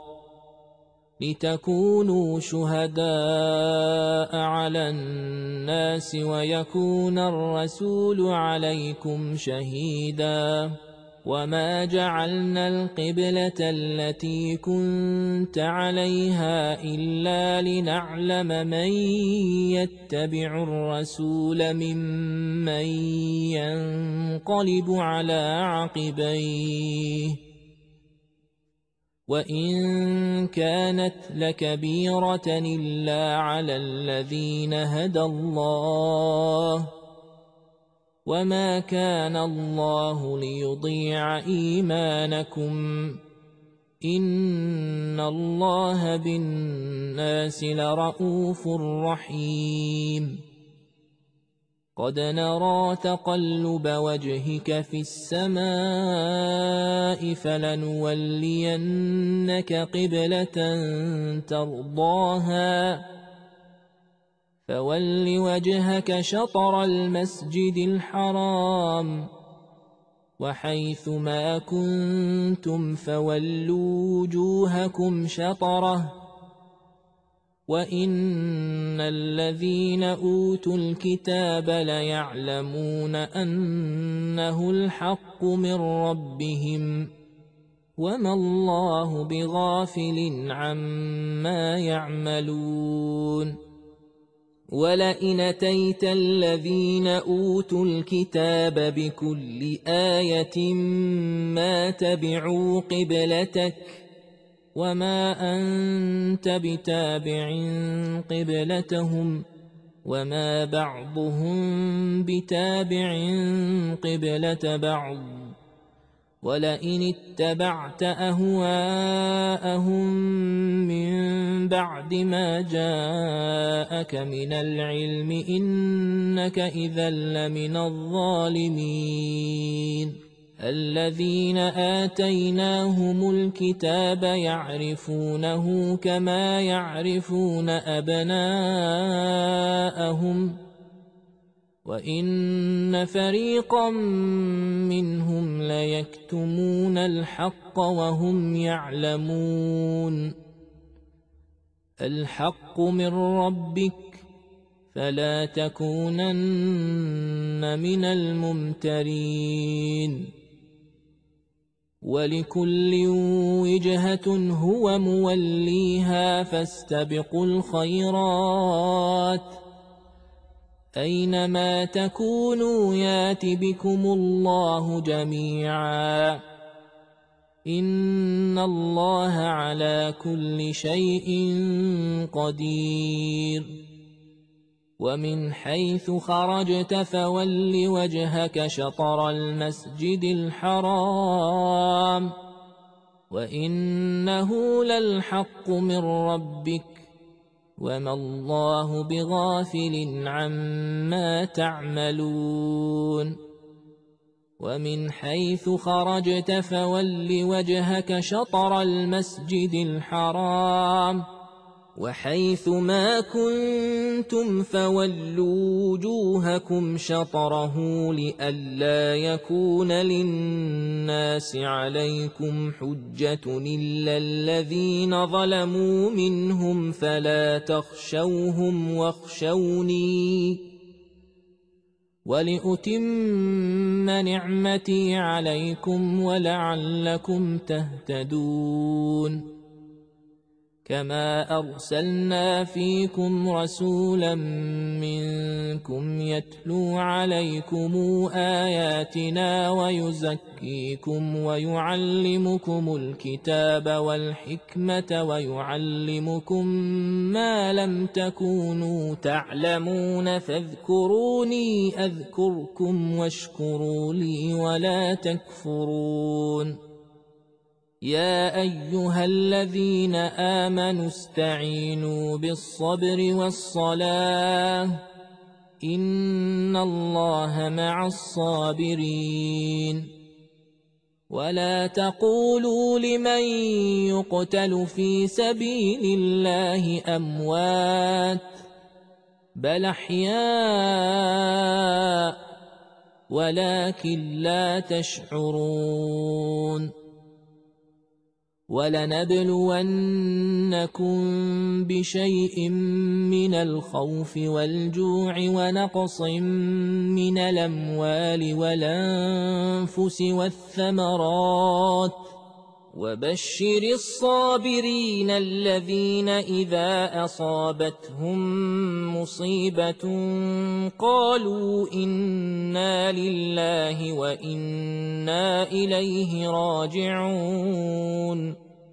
لتكونوا شهداء على الناس ويكون الرسول عليكم شهيدا وما جعلنا القبلة التي كنت عليها إلا لنعلم من يتبع الرسول ممن ينقلب على عقبيه وإن كانت لكبيرة إلا على الذين هدى الله وما كان الله ليضيع إيمانكم إن الله بالناس لرءوف رحيم قد نرى تقلب وجهك في السماء فلنولينك قبلة ترضاها فول وجهك شطر المسجد الحرام وحيث ما كنتم فولوا وجوهكم شطره وإن الذين أوتوا الكتاب ليعلمون أنه الحق من ربهم وما الله بغافل عما يعملون ولئن أتيت الذين أوتوا الكتاب بكل آية ما تبعوا قبلتك وما أنت بتابع قبلتهم وما بعضهم بتابع قبلة بعض ولئن اتبعت أهواءهم من بعد ما جاءك من العلم إنك إذا لمن الظالمين الذين آتيناهم الكتاب يعرفونه كما يعرفون أبناءهم وإن فريقا منهم ليكتمون الحق وهم يعلمون الحق من ربك فلا تكونن من الممترين ولكل وجهة هو موليها فاستبقوا الخيرات أينما تكونوا يات بكم الله جميعا إن الله على كل شيء قدير ومن حيث خرجت فول وجهك شطر المسجد الحرام وإنه للحق من ربك وما الله بغافل عما تعملون ومن حيث خرجت فول وجهك شطر المسجد الحرام وحيث ما كنتم فولوا وجوهكم شطره لئلا يكون للناس عليكم حجة إلا الذين ظلموا منهم فلا تخشوهم واخشوني ولأتم نعمتي عليكم ولعلكم تهتدون كما أرسلنا فيكم رسولا منكم يتلو عليكم آياتنا ويزكيكم ويعلمكم الكتاب والحكمة ويعلمكم ما لم تكونوا تعلمون فاذكروني أذكركم واشكروا لي ولا تكفرون يا أيها الذين آمنوا استعينوا بالصبر والصلاة إن الله مع الصابرين ولا تقولوا لمن يقتل في سبيل الله أموات بل أحياء ولكن لا تشعرون ولنبلونكم بشيء من الخوف والجوع ونقص من الأموال والأنفس والثمرات وبشر الصابرين الذين إذا أصابتهم مصيبة قالوا إنا لله وإنا إليه راجعون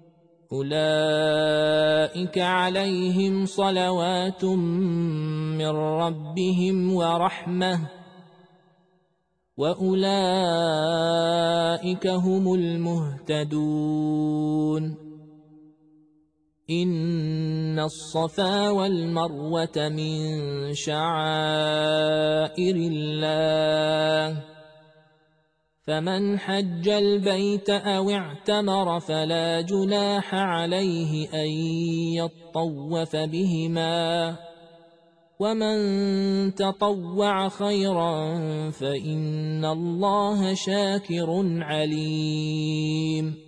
أولئك عليهم صلوات من ربهم ورحمة وأولئك هم المهتدون إن الصفا والمروة من شعائر الله فمن حج البيت أو اعتمر فلا جناح عليه أن يطوف بهما ومن تطوع خيرا فإن الله شاكر عليم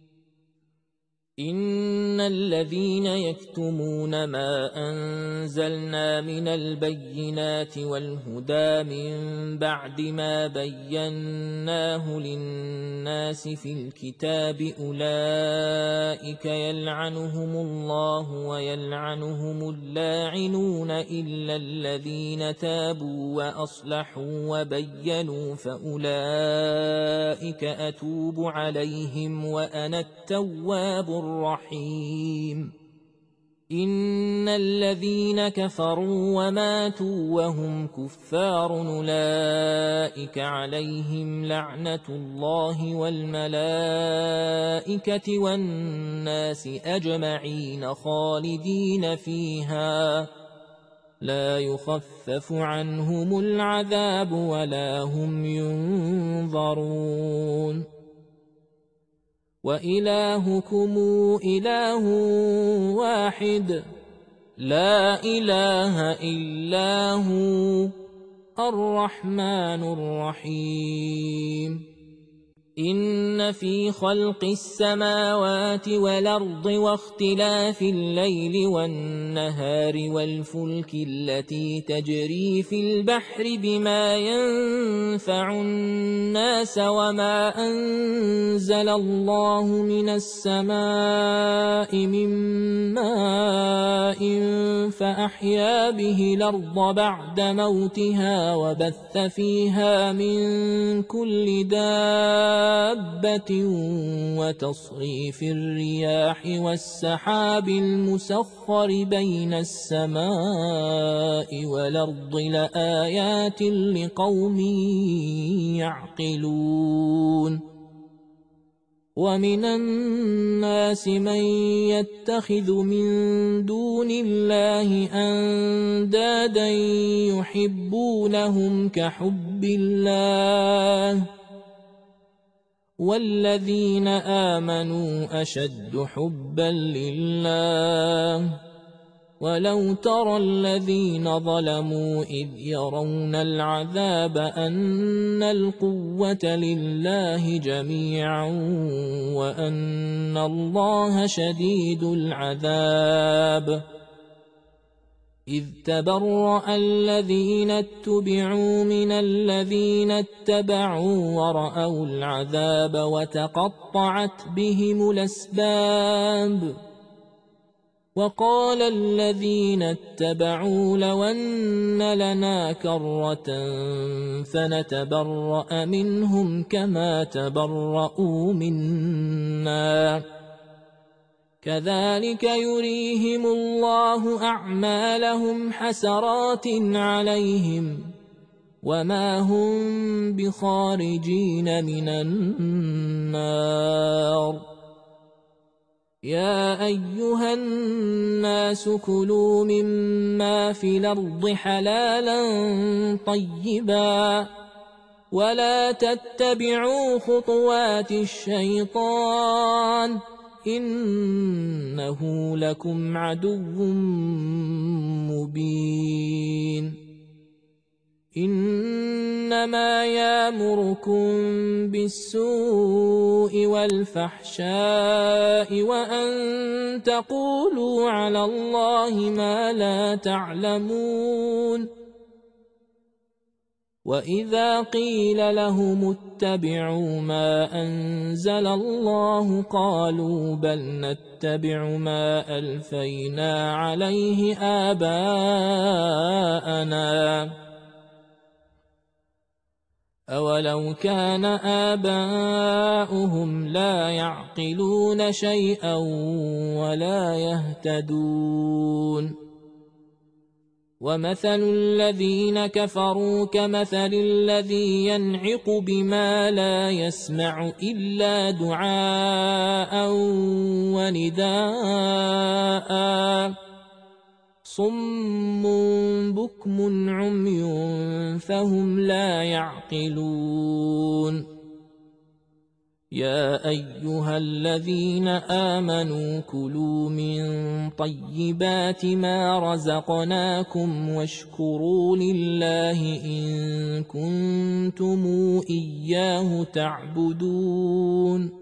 إن الذين يكتمون ما أنزلنا من البينات والهدى من بعد ما بيناه للناس في الكتاب أولئك يلعنهم الله ويلعنهم اللاعنون إلا الذين تابوا وأصلحوا وبينوا فأولئك أتوب عليهم وأنا التواب الرحيم إن الذين كفروا وماتوا وهم كفار أولئك عليهم لعنة الله والملائكة والناس أجمعين خالدين فيها لا يخفف عنهم العذاب ولا هم ينظرون وإلهكم إله واحد لا إله إلا هو الرحمن الرحيم إن في خلق السماوات والأرض واختلاف الليل والنهار والفلك التي تجري في البحر بما ينفع الناس وما أنزل الله من السماء من ماء فأحيا به الأرض بعد موتها وبث فيها من كل دابة وتصريف الرياح والسحاب المسخر بين السماء والأرض لآيات لقوم يعقلون ومن الناس من يتخذ من دون الله أندادا يحبونهم كحب الله والذين آمنوا أشد حبا لله ولو ترى الذين ظلموا إذ يرون العذاب أن القوة لله جميعا وأن الله شديد العذاب إذ تبرأ الذين اتبعوا من الذين اتبعوا ورأوا العذاب وتقطعت بهم الأسباب وقال الذين اتبعوا لو أن لنا كرة فنتبرأ منهم كما تبرؤوا منا كذلك يريهم الله أعمالهم حسرات عليهم وما هم بخارجين من النار يا أيها الناس كلوا مما في الأرض حلالا طيبا ولا تتبعوا خطوات الشيطان إنه لكم عدو مبين إنما يأمركم بالسوء والفحشاء وأن تقولوا على الله ما لا تعلمون وإذا قيل لهم اتبعوا ما أنزل الله قالوا بل نتبع ما ألفينا عليه آباءنا أولو كان آباؤهم لا يعقلون شيئا ولا يهتدون ومثل الذين كفروا كمثل الذي ينعق بما لا يسمع إلا دعاء ونداء صم بكم عمي فهم لا يعقلون يا أيها الذين آمنوا كلوا من طيبات ما رزقناكم واشكروا لله إن كنتم إياه تعبدون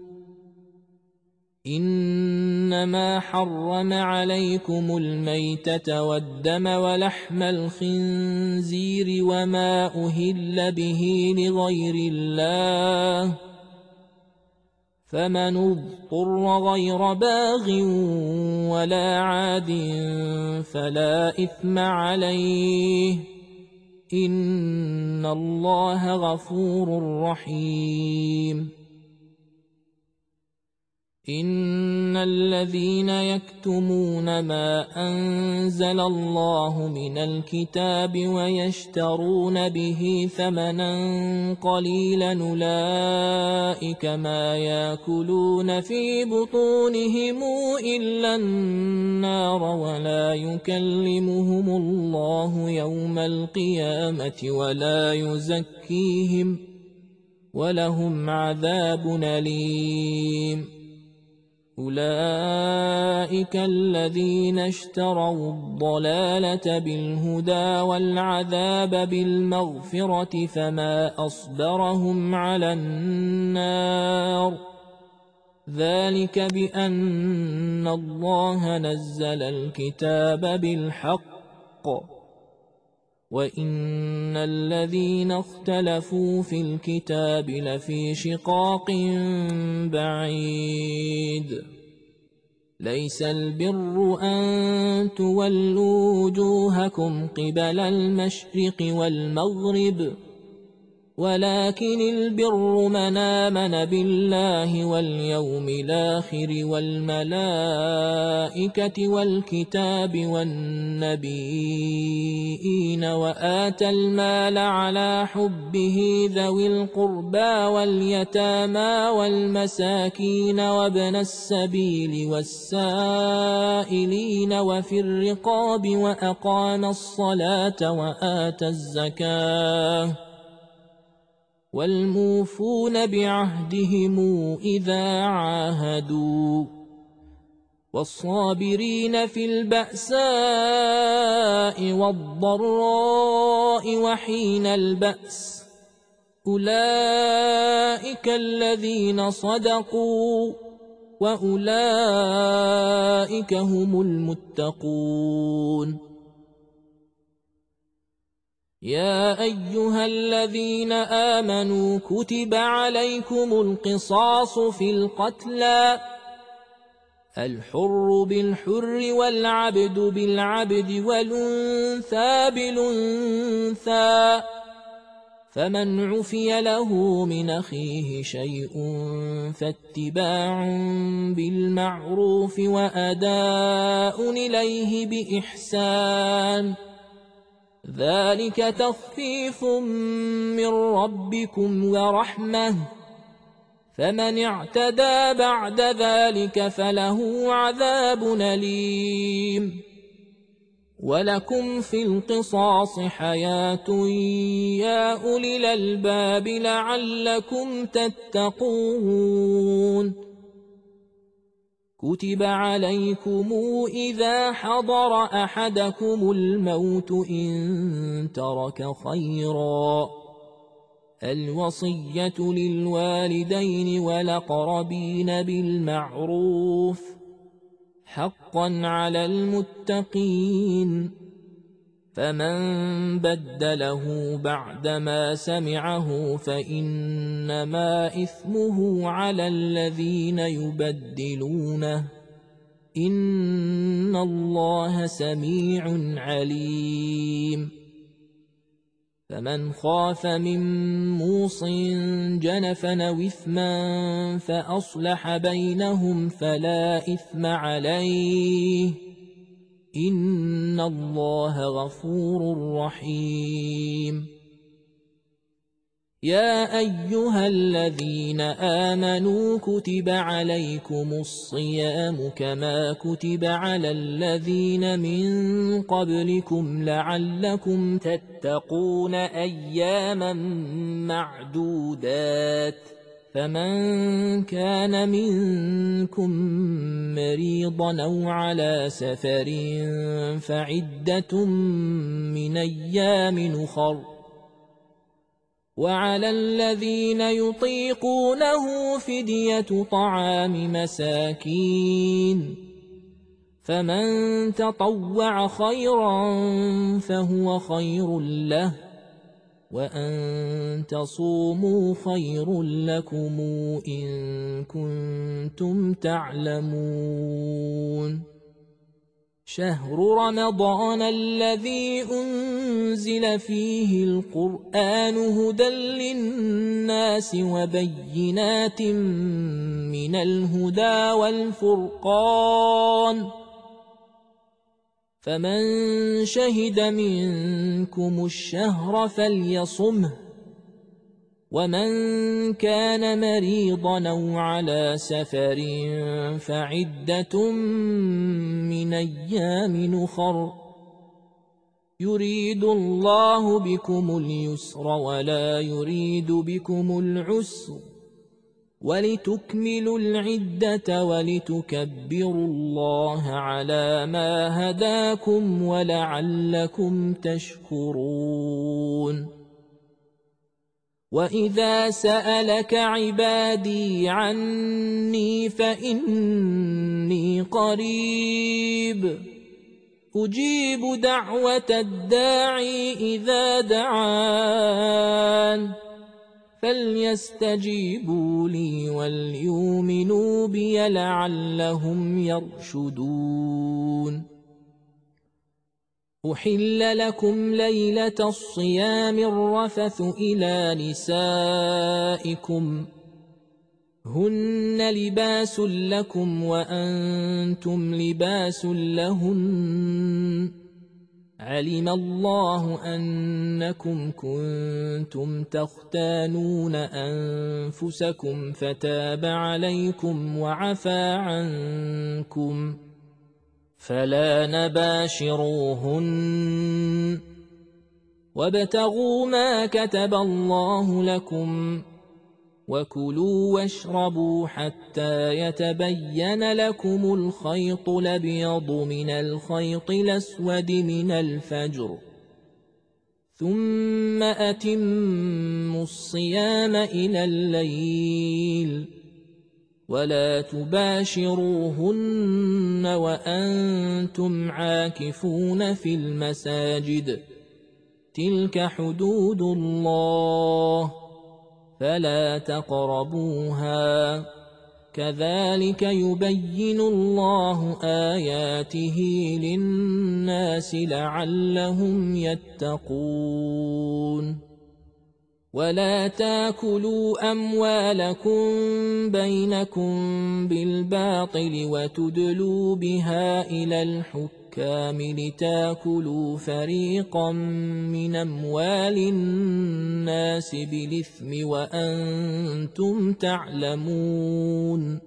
إنما حرم عليكم الميتة والدم ولحم الخنزير وما أهل به لغير الله فمن اضطر غير باغ ولا عاد فلا إثم عليه إن الله غفور رحيم إن الذين يكتمون ما أنزل الله من الكتاب ويشترون به ثمنا قليلا أولئك ما يأكلون في بطونهم إلا النار ولا يكلمهم الله يوم القيامة ولا يزكيهم ولهم عذاب أليم أولئك الذين اشتروا الضلالة بالهدى والعذاب بالمغفرة فما أصبرهم على النار ذلك بأن الله نزل الكتاب بالحق وإن الذين اختلفوا في الكتاب لفي شقاق بعيد ليس البر أن تولوا وجوهكم قبل المشرق والمغرب ولكن البر من آمن بالله واليوم الآخر والملائكة والكتاب والنبيين وآتى المال على حبه ذوي القربى واليتامى والمساكين وابن السبيل والسائلين وفي الرقاب وأقام الصلاة وآتى الزكاة والموفون بعهدهم إذا عاهدوا والصابرين في البأساء والضراء وحين البأس أولئك الذين صدقوا وأولئك هم المتقون يا أيها الذين آمنوا كتب عليكم القصاص في القتلى الحر بالحر والعبد بالعبد والأنثى بالأنثى فمن عفي له من أخيه شيء فاتباع بالمعروف وأداء إليه بإحسان ذلك تخفيف من ربكم ورحمة فمن اعتدى بعد ذلك فله عذاب أليم ولكم في القصاص حياة يا أولي الألباب لعلكم تتقون كتب عليكم إذا حضر أحدكم الموت إن ترك خيرا الوصية للوالدين والأقربين بالمعروف حقا على المتقين فمن بدله بعدما سمعه فإنما إثمه على الذين يبدلونه إن الله سميع عليم فمن خاف من موص جنفا أو إثما فأصلح بينهم فلا إثم عليه إن الله غفور رحيم يا أيها الذين آمنوا كتب عليكم الصيام كما كتب على الذين من قبلكم لعلكم تتقون أياما معدودات فمن كان منكم مريضا أو على سفر فعدة من أيام أخر وعلى الذين يطيقونه فدية طعام مساكين فمن تطوع خيرا فهو خير له وأن تصوموا خير لكم إن كنتم تعلمون شهر رمضان الذي أنزل فيه القرآن هدى للناس وبينات من الهدى والفرقان فمن شهد منكم الشهر فليصمه ومن كان مريضا أو على سفر فعدة من أيام أخر يريد الله بكم اليسر ولا يريد بكم العسر ولتكملوا العدة ولتكبروا الله على ما هداكم ولعلكم تشكرون وإذا سألك عبادي عني فإني قريب أجيب دعوة الداعي إذا دعان فليستجيبوا لي وليؤمنوا بي لعلهم يرشدون أحل لكم ليلة الصيام الرفث إلى نسائكم هن لباس لكم وأنتم لباس لهن علم الله أنكم كنتم تختانون أنفسكم فتاب عليكم وعفى عنكم فلا نباشروهن وابتغوا ما كتب الله لكم وكلوا واشربوا حتى يتبين لكم الخيط الأبيض من الخيط الأسود من الفجر ثم أتموا الصيام إلى الليل ولا تباشروهن وأنتم عاكفون في المساجد تلك حدود الله فلا تقربوها كذلك يبين الله آياته للناس لعلهم يتقون ولا تاكلوا أموالكم بينكم بالباطل وتدلوا بها إلى الحكام لتاكلوا فريقا من أموال الناس بالإثم وأنتم تعلمون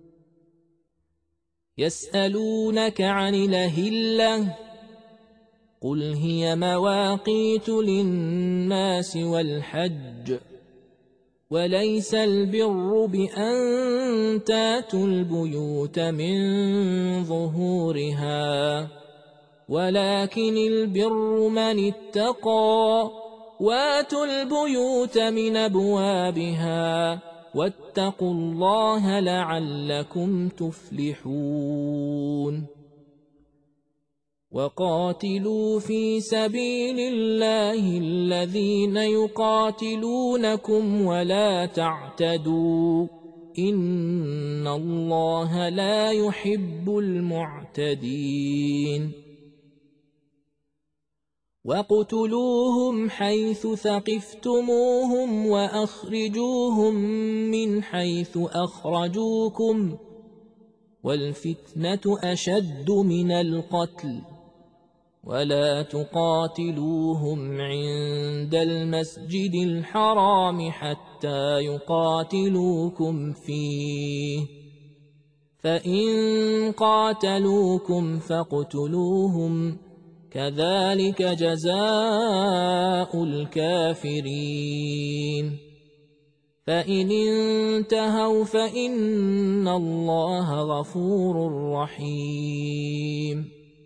يسألونك عن الأهلة قل هي مواقيت للناس والحج وليس البر بأن تاتوا البيوت من ظهورها ولكن البر من اتقى واتوا البيوت من أبوابها واتقوا الله لعلكم تفلحون وقاتلوا في سبيل الله الذين يقاتلونكم ولا تعتدوا إن الله لا يحب المعتدين وَاقْتُلُوهُمْ حَيْثُ ثَقِفْتُمُوهُمْ وَأَخْرِجُوهُمْ مِنْ حَيْثُ أَخْرَجُوكُمْ وَالْفِتْنَةُ أَشَدُّ مِنَ الْقَتْلِ وَلَا تُقَاتِلُوهُمْ عِندَ الْمَسْجِدِ الْحَرَامِ حَتَّى يُقَاتِلُوكُمْ فِيهِ فَإِنْ قَاتَلُوكُمْ فَاقْتُلُوهُمْ كذلك جزاء الكافرين فإن انتهوا فإن الله غفور رحيم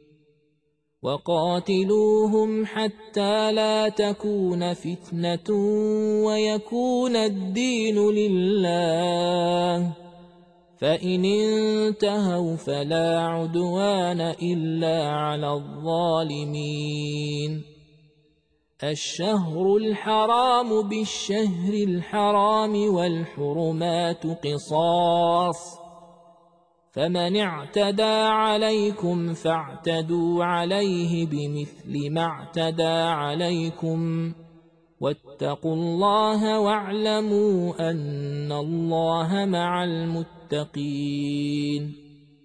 وقاتلوهم حتى لا تكون فتنة ويكون الدين لله فإن انتهوا فلا عدوان إلا على الظالمين الشهر الحرام بالشهر الحرام والحرمات قصاص فمن اعتدى عليكم فاعتدوا عليه بمثل ما اعتدى عليكم واتقوا الله واعلموا أن الله مع المتقين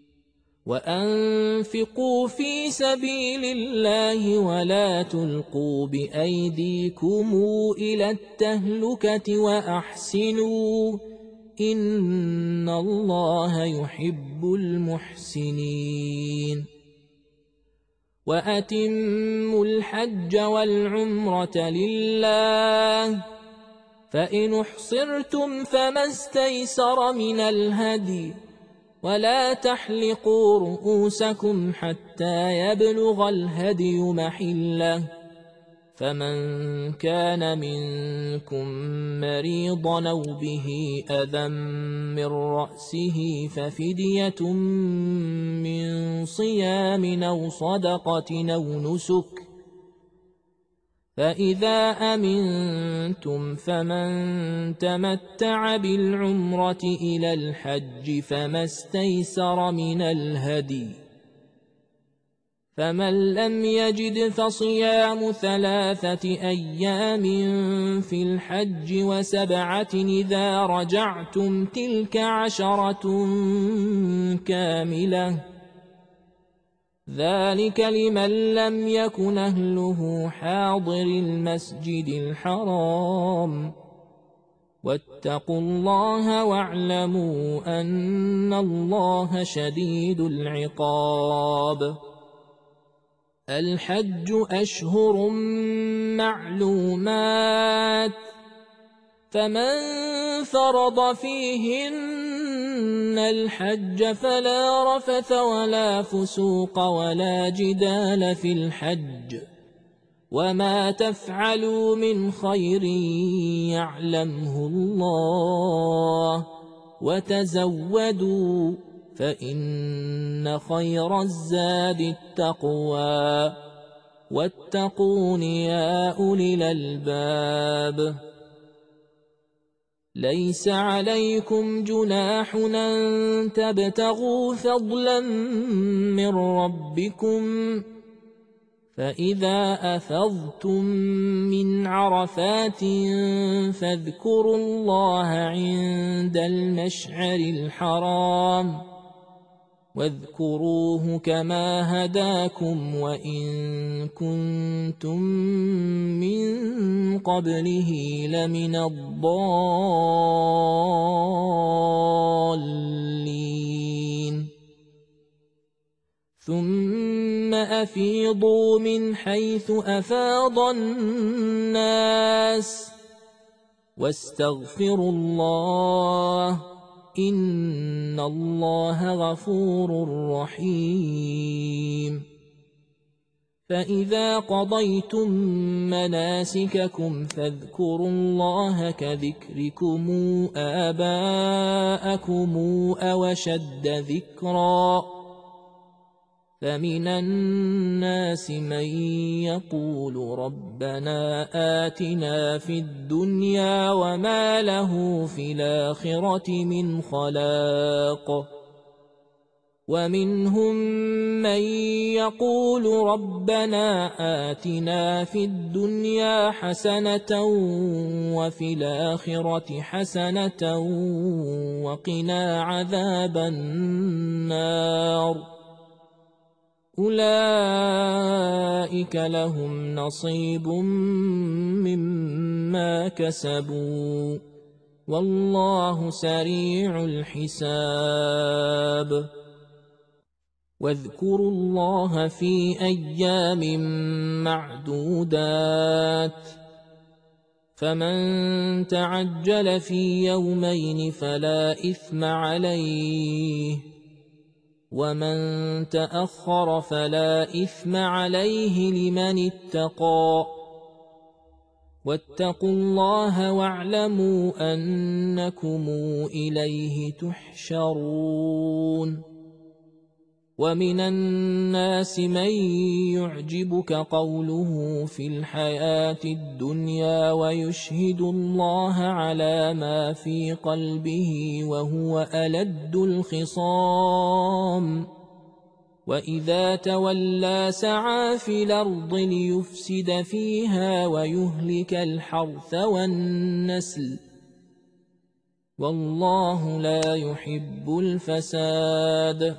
وأنفقوا في سبيل الله ولا تلقوا بأيديكم إلى التهلكة وأحسنوا إن الله يحب المحسنين وأتموا الحج والعمرة لله فإن احصرتم فما استيسر من الهدي ولا تحلقوا رؤوسكم حتى يبلغ الهدي محله فمن كان منكم مريضا أو به أذى من رأسه ففدية من صيام أو صدقة أو نسك فإذا أمنتم فمن تمتع بالعمرة إلى الحج فما استيسر من الهدي فمن لم يجد فصيام ثلاثة أيام في الحج وسبعة إذا رجعتم تلك عشرة كاملة ذلك لمن لم يكن أهله حاضر المسجد الحرام واتقوا الله واعلموا أن الله شديد العقاب الحج أشهر معلومات فمن فرض فيهن الحج فلا رفث ولا فسوق ولا جدال في الحج وما تفعلوا من خير يعلمه الله وتزودوا فإن خير الزاد التقوى واتقون يا أولي الألباب. ليس عليكم جناح أن تبتغوا فضلا من ربكم، فإذا أفضتم من عرفات فاذكروا الله عند المشعر الحرام، واذكروه كما هداكم وإن كنتم من قبله لمن الضالين. ثم أفيضوا من حيث أفاض الناس واستغفروا الله، إن الله غفور رحيم. فإذا قضيتم مناسككم فاذكروا الله كذكركم آباءكم أو أشد ذكرا. فمن الناس من يقول ربنا آتنا في الدنيا وما له في الآخرة من خلاق، ومنهم من يقول ربنا آتنا في الدنيا حسنة وفي الآخرة حسنة وقنا عذاب النار. أولئك لهم نصيب مما كسبوا والله سريع الحساب. واذكروا الله في أيام معدودات، فمن تعجل في يومين فلا إثم عليه، ومن تأخر فلا إثم عليه لمن اتقى. واتقوا الله واعلموا أنكم إليه تحشرون. ومن الناس من يعجبك قوله في الحياة الدنيا ويشهد الله على ما في قلبه وهو ألد الخصام، وإذا تولى سعى في الأرض ليفسد فيها ويهلك الحرث والنسل، والله لا يحب الفساد.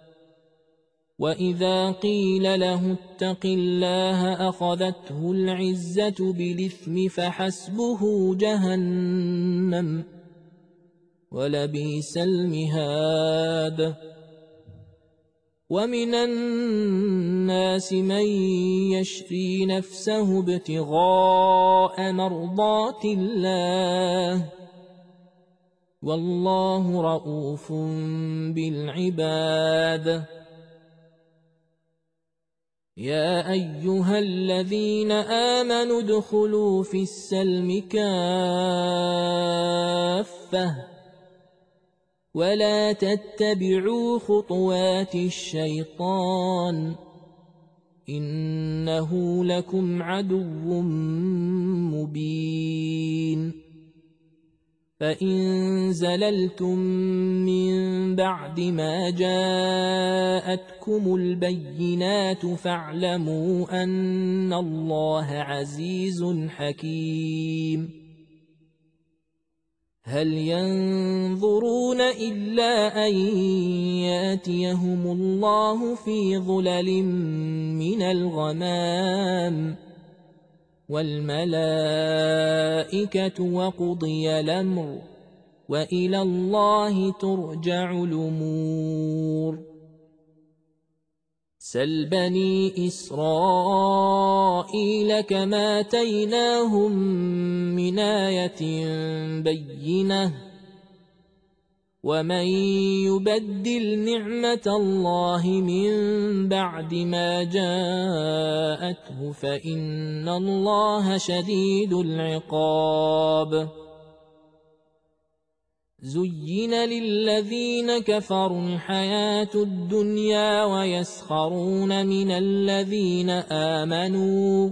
وإذا قيل له اتق الله أخذته العزة بالإثم فحسبه جهنم ولبئس المهاد. ومن الناس من يشري نفسه ابتغاء مرضات الله، والله رؤوف بالعباد. يا أيها الذين آمنوا ادخلوا في السلم كافة ولا تتبعوا خطوات الشيطان، إنه لكم عدو مبين. فإن زللتم من بعد ما جاءتكم البينات فاعلموا أن الله عزيز حكيم. هل ينظرون إلا أن يأتيهم الله في ظلل من الغمام والملائكة وقضي الأمر وإلى الله ترجع الأمور. سل بني إسرائيل كما آتيناهم من آية بينة، ومن يبدل نعمة الله من بعد ما جاءته فإن الله شديد العقاب. زين للذين كفروا الحياة الدنيا ويسخرون من الذين آمنوا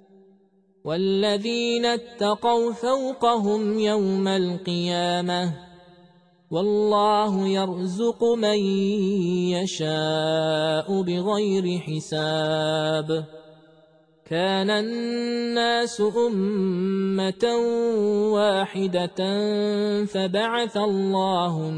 والذين اتقوا فوقهم يوم القيامة والله يرزق من يشاء بغير حساب. كان الناس أمة واحدة فبعث الله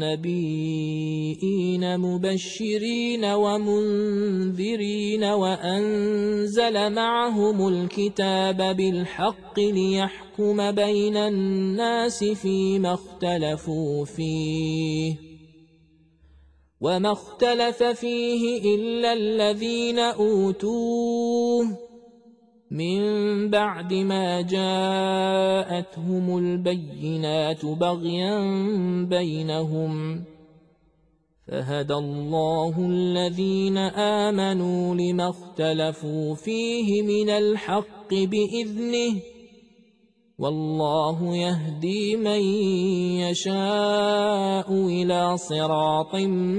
النبيين مبشرين ومنذرين وأنزل معهم الكتاب بالحق ليحكم بين الناس فيما اختلفوا فيه وما اختلف فيه إلا الذين أوتوه من بعد ما جاءتهم البينات بغيا بينهم فهدى الله الذين آمنوا لما اختلفوا فيه من الحق بإذنه والله يهدي من يشاء إلى صراط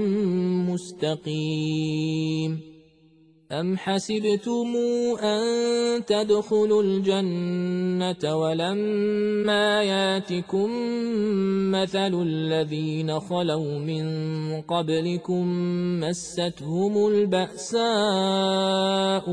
مستقيم. أم حسبتم أن تدخلوا الجنة ولما ياتكم مثل الذين خلوا من قبلكم مستهم البأساء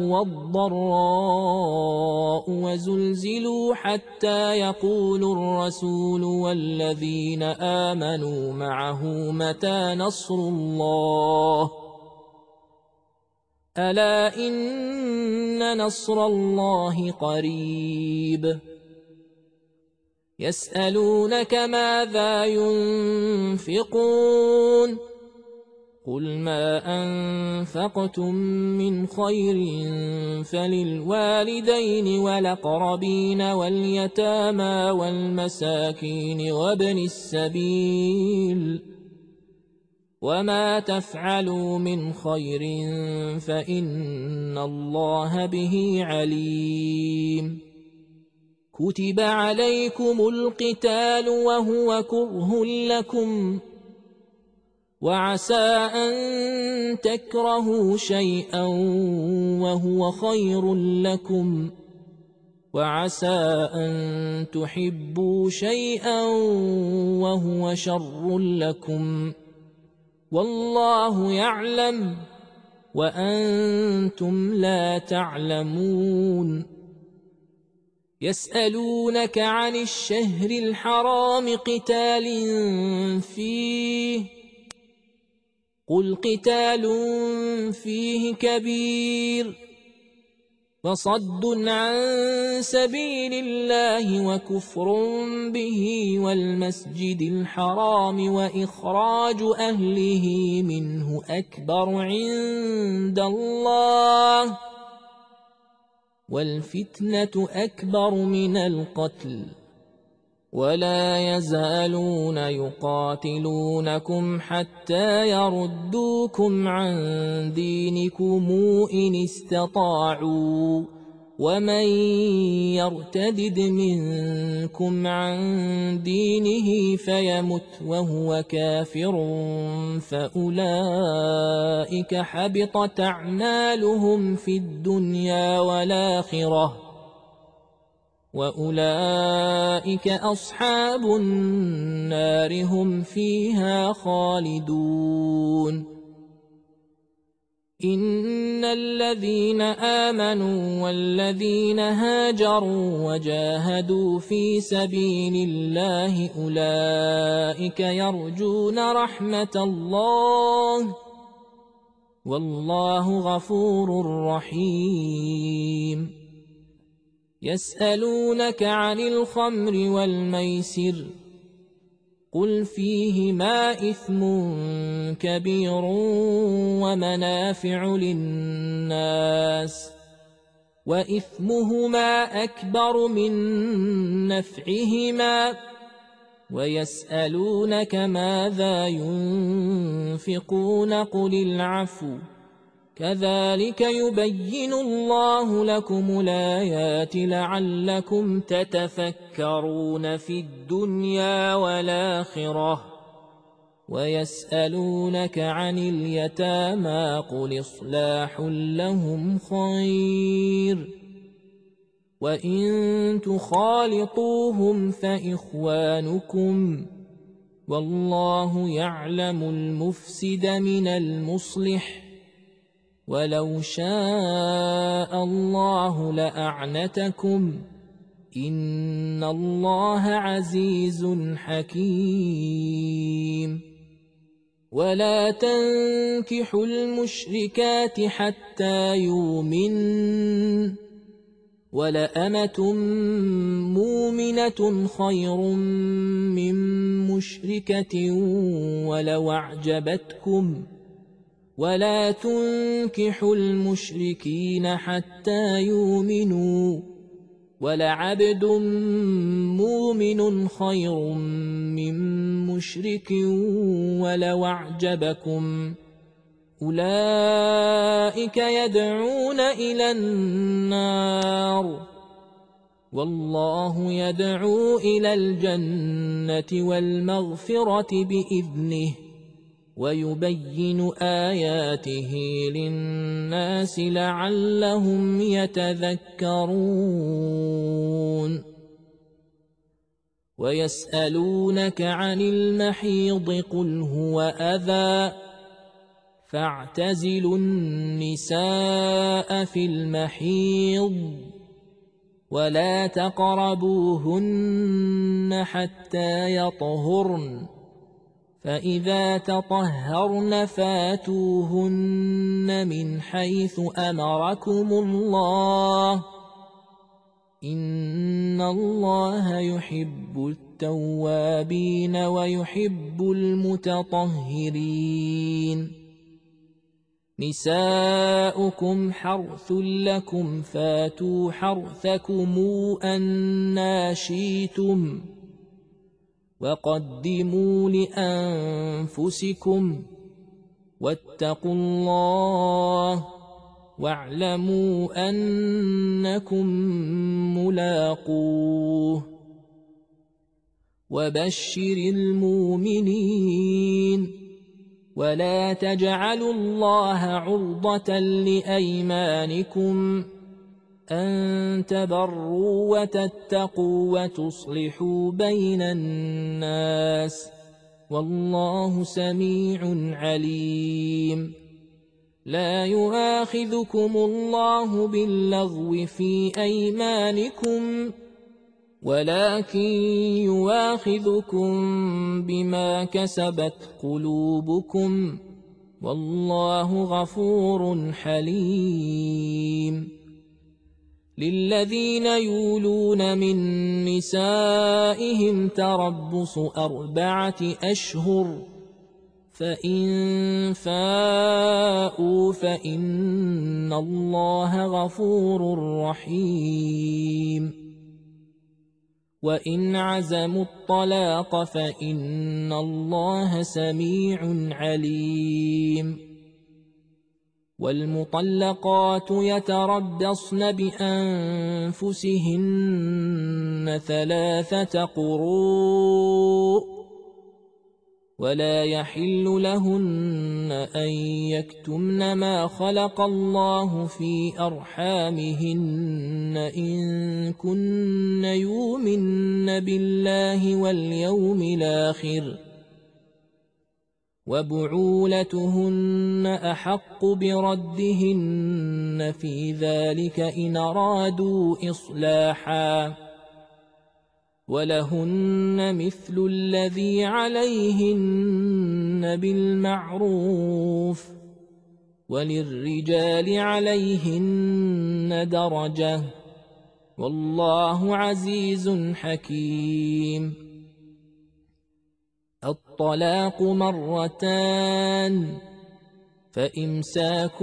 والضراء وزلزلوا حتى يقول الرسول والذين آمنوا معه متى نصر الله ألا إن نصر الله قريب. يسألونك ماذا ينفقون قل ما أنفقتم من خير فللوالدين والأقربين واليتامى والمساكين وابن السبيل وما تفعلوا من خير فإن الله به عليم. كتب عليكم القتال وهو كره لكم وعسى أن تكرهوا شيئا وهو خير لكم وعسى أن تحبوا شيئا وهو شر لكم والله يعلم وأنتم لا تعلمون. يسألونك عن الشهر الحرام قتال فيه قل قتال فيه كبير وصد عن سبيل الله وكفر به والمسجد الحرام وإخراج أهله منه أكبر عند الله والفتنة أكبر من القتل ولا يزالون يقاتلونكم حتى يردوكم عن دينكم إن استطاعوا ومن يرتدد منكم عن دينه فيمت وهو كافر فأولئك حبطت أعمالهم في الدنيا والآخرة وأولئك أصحاب النار هم فيها خالدون. إن الذين آمنوا والذين هاجروا وجاهدوا في سبيل الله أولئك يرجون رحمة الله والله غفور رحيم. يسألونك عن الخمر والميسر قل فيهما إثم كبير ومنافع للناس وإثمهما أكبر من نفعهما ويسألونك ماذا ينفقون قل العفو كذلك يبين الله لكم الآيات لعلكم تتفكرون في الدنيا والآخرة. ويسألونك عن اليتامى قل إصلاح لهم خير وإن تخالطوهم فإخوانكم والله يعلم المفسد من المصلح ولو شاء الله لأعنتكم إن الله عزيز حكيم. ولا تنكحوا المشركات حتى يؤمنن ولأمة مؤمنة خير من مشركة ولو أعجبتكم ولا تنكحوا المشركين حتى يؤمنوا ولعبد مؤمن خير من مشرك ولو أعجبكم أولئك يدعون إلى النار والله يدعو إلى الجنة والمغفرة بإذنه ويبين آياته للناس لعلهم يتذكرون. ويسألونك عن المحيض قل هو أذى فاعتزلوا النساء في المحيض ولا تقربوهن حتى يطهرن فإذا تطهرن فاتوهن من حيث أمركم الله إن الله يحب التوابين ويحب المتطهرين. نساؤكم حرث لكم فاتوا حرثكم أنى شئتم وقدموا لأنفسكم واتقوا الله واعلموا أنكم ملاقوه. وبشر المؤمنين ولا تجعلوا الله عرضة لأيمانكم أن تبروا وتتقوا وتصلحوا بين الناس والله سميع عليم. لا يؤاخذكم الله باللغو في أيمانكم ولكن يؤاخذكم بما كسبت قلوبكم والله غفور حليم. للذين يولون من نسائهم تربص أربعة أشهر فإن فاءوا فإن الله غفور رحيم. وإن عزموا الطلاق فإن الله سميع عليم. والمطلقات يتربصن بأنفسهن ثلاثة قروء ولا يحل لهن أن يكتمن ما خلق الله في أرحامهن إن كن يؤمن بالله واليوم الآخر وبعولتهن أحق بردهن في ذلك إن أرادوا إصلاحا ولهن مثل الذي عليهن بالمعروف وللرجال عليهن درجة والله عزيز حكيم. الطلاق مرتان فإمساك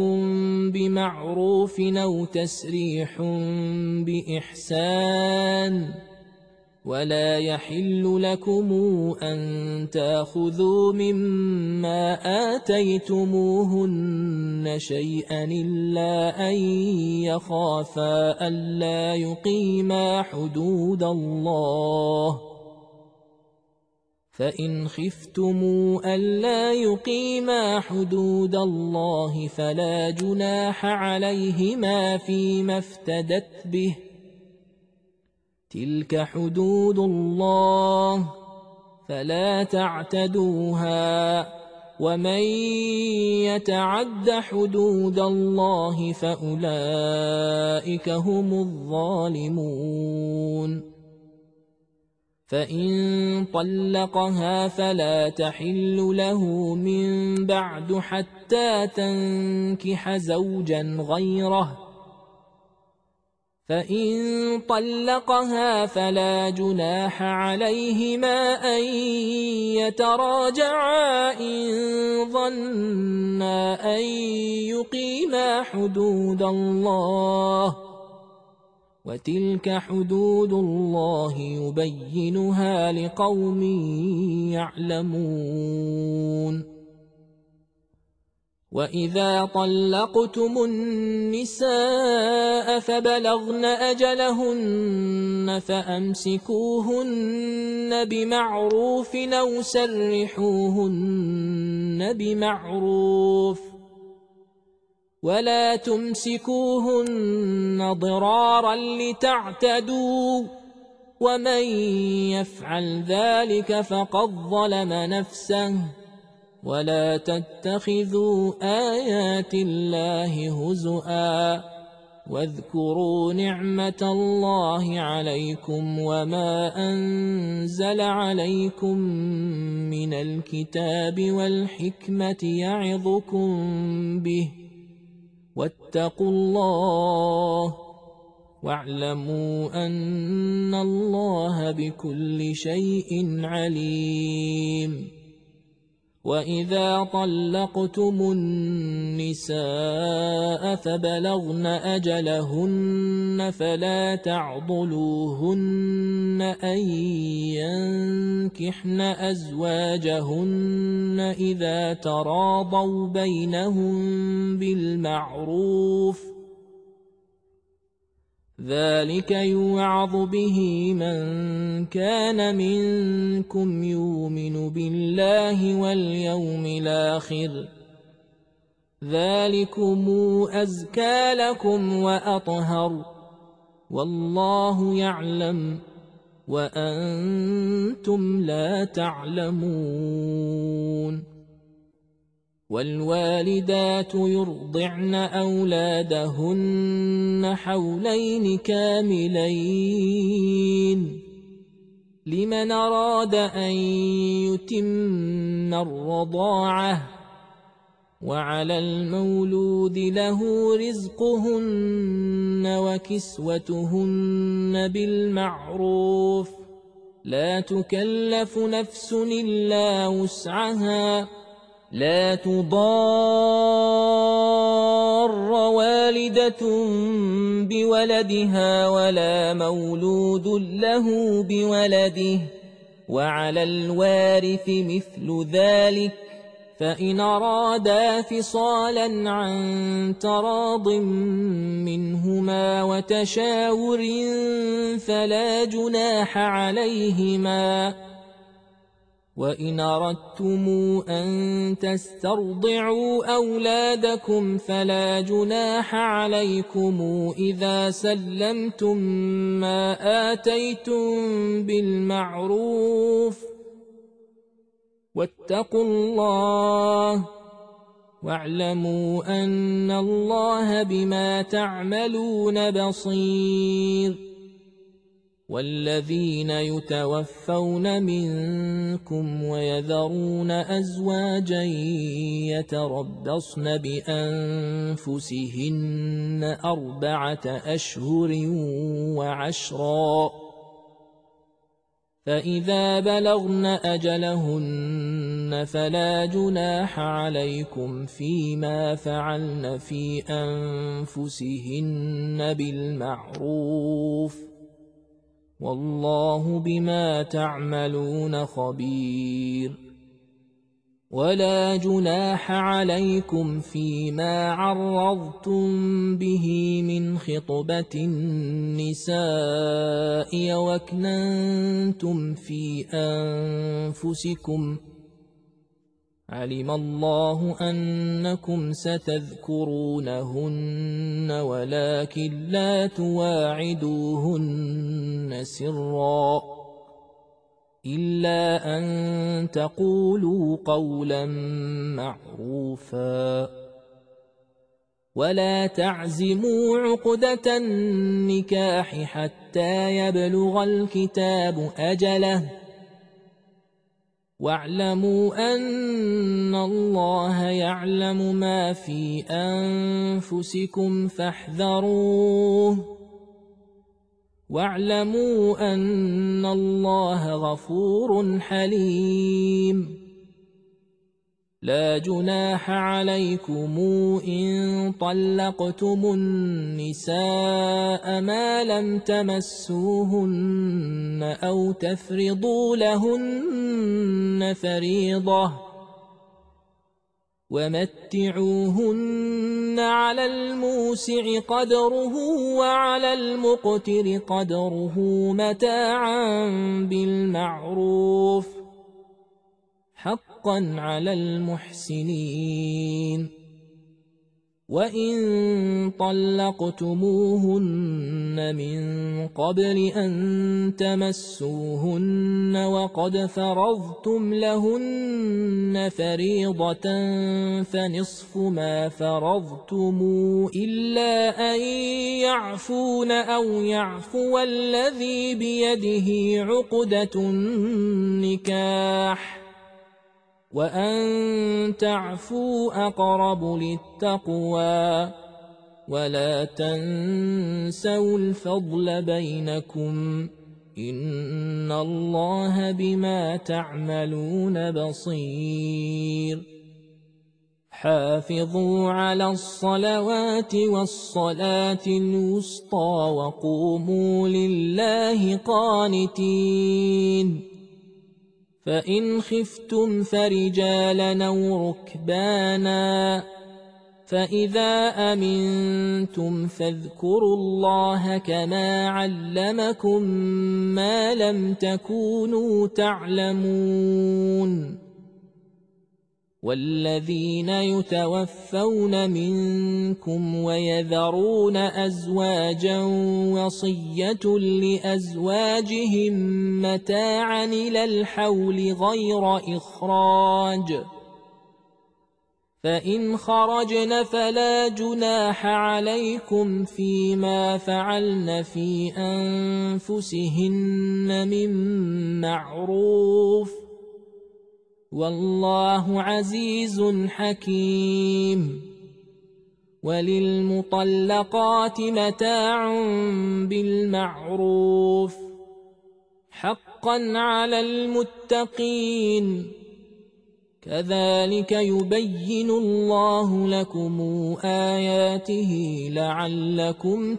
بمعروف أو تسريح بإحسان ولا يحل لكم أن تأخذوا مما آتيتموهن شيئا إلا أن يخافا ألا يقيما حدود الله، فإن خفتموا ألا يقيما حدود الله فلا جناح عليهما فيما افتدت به، تلك حدود الله فلا تعتدوها، ومن يتعد حدود الله فأولئك هم الظالمون. فإن طلقها فلا تحل له من بعد حتى تنكح زوجا غيره، فإن طلقها فلا جناح عليهما أن يتراجعا إن ظنا أن يقيما حدود الله، وتلك حدود الله يبينها لقوم يعلمون. وإذا طلقتم النساء فبلغن أجلهن فأمسكوهن بمعروف أو سرحوهن بمعروف، ولا تمسكوهن ضرارا لتعتدوا، ومن يفعل ذلك فقد ظلم نفسه، ولا تتخذوا آيات الله هزؤا، واذكروا نعمة الله عليكم وما أنزل عليكم من الكتاب والحكمة يعظكم به، واتقوا الله واعلموا أن الله بكل شيء عليم. وإذا طلقتم النساء فبلغن أجلهن فلا تعضلوهن أن ينكحن أزواجهن إذا تراضوا بينهم بالمعروف، ذلك يوعظ به من كان منكم يؤمن بالله واليوم الآخر، ذلكم أزكى لكم وأطهر، والله يعلم وأنتم لا تعلمون. والوالدات يرضعن أولادهن حولين كاملين لمن أراد أن يتم الرضاعة، وعلى المولود له رزقهن وكسوتهن بالمعروف، لا تكلف نفس إلا وسعها، لا تضار والدة بولدها ولا مولود له بولده، وعلى الوارث مثل ذلك، فإن أرادا فصالا عن تراض منهما وتشاور فلا جناح عليهما. وإن أردتم أن تسترضعوا أولادكم فلا جناح عليكم إذا سلمتم ما آتيتم بالمعروف، واتقوا الله واعلموا أن الله بما تعملون بصير. والذين يتوفون منكم ويذرون أزواجا يتربصن بأنفسهن أربعة أشهر وعشرا، فإذا بلغن أجلهن فلا جناح عليكم فيما فعلن في أنفسهن بالمعروف، والله بما تعملون خبير. ولا جناح عليكم فيما عرضتم به من خطبة النساء وأكننتم في أنفسكم، علم الله أنكم ستذكرونهن ولكن لا تواعدوهن سرا إلا أن تقولوا قولا معروفا. ولا تعزموا عقدة النكاح حتى يبلغ الكتاب أجله، واعلموا أن الله يعلم ما في أنفسكم فاحذروه، واعلموا أن الله غفور حليم. لا جناح عليكم إن طلقتم النساء ما لم تمسوهن أو تفرضوا لهن فريضة، ومتعوهن على الموسع قدره وعلى المقتر قدره متاعا بالمعروف حقا على المحسنين. وإن طلقتموهن من قبل أن تمسوهن وقد فرضتم لهن فريضة فنصف ما فرضتم إلا أن يعفون أو يعفو الذي بيده عقدة النكاح، وأن تعفوا أقرب للتقوى. ولا تنسوا الفضل بينكم، إن الله بما تعملون بصير. حافظوا على الصلوات والصلاة الوسطى وقوموا لله قانتين. فإن خفتم فرجالا أو ركبانا، فإذا أمنتم فاذكروا الله كما علمكم ما لم تكونوا تعلمون. والذين يتوفون منكم ويذرون أزواجا وصية لأزواجهم متاعا إلى الحول غير إخراج، فإن خرجن فلا جناح عليكم فيما فعلن في أنفسهن من معروف، والله عزيز حكيم. وللمطلقات متاع بالمعروف حقا على المتقين، كذلك يبين الله لكم آياته لعلكم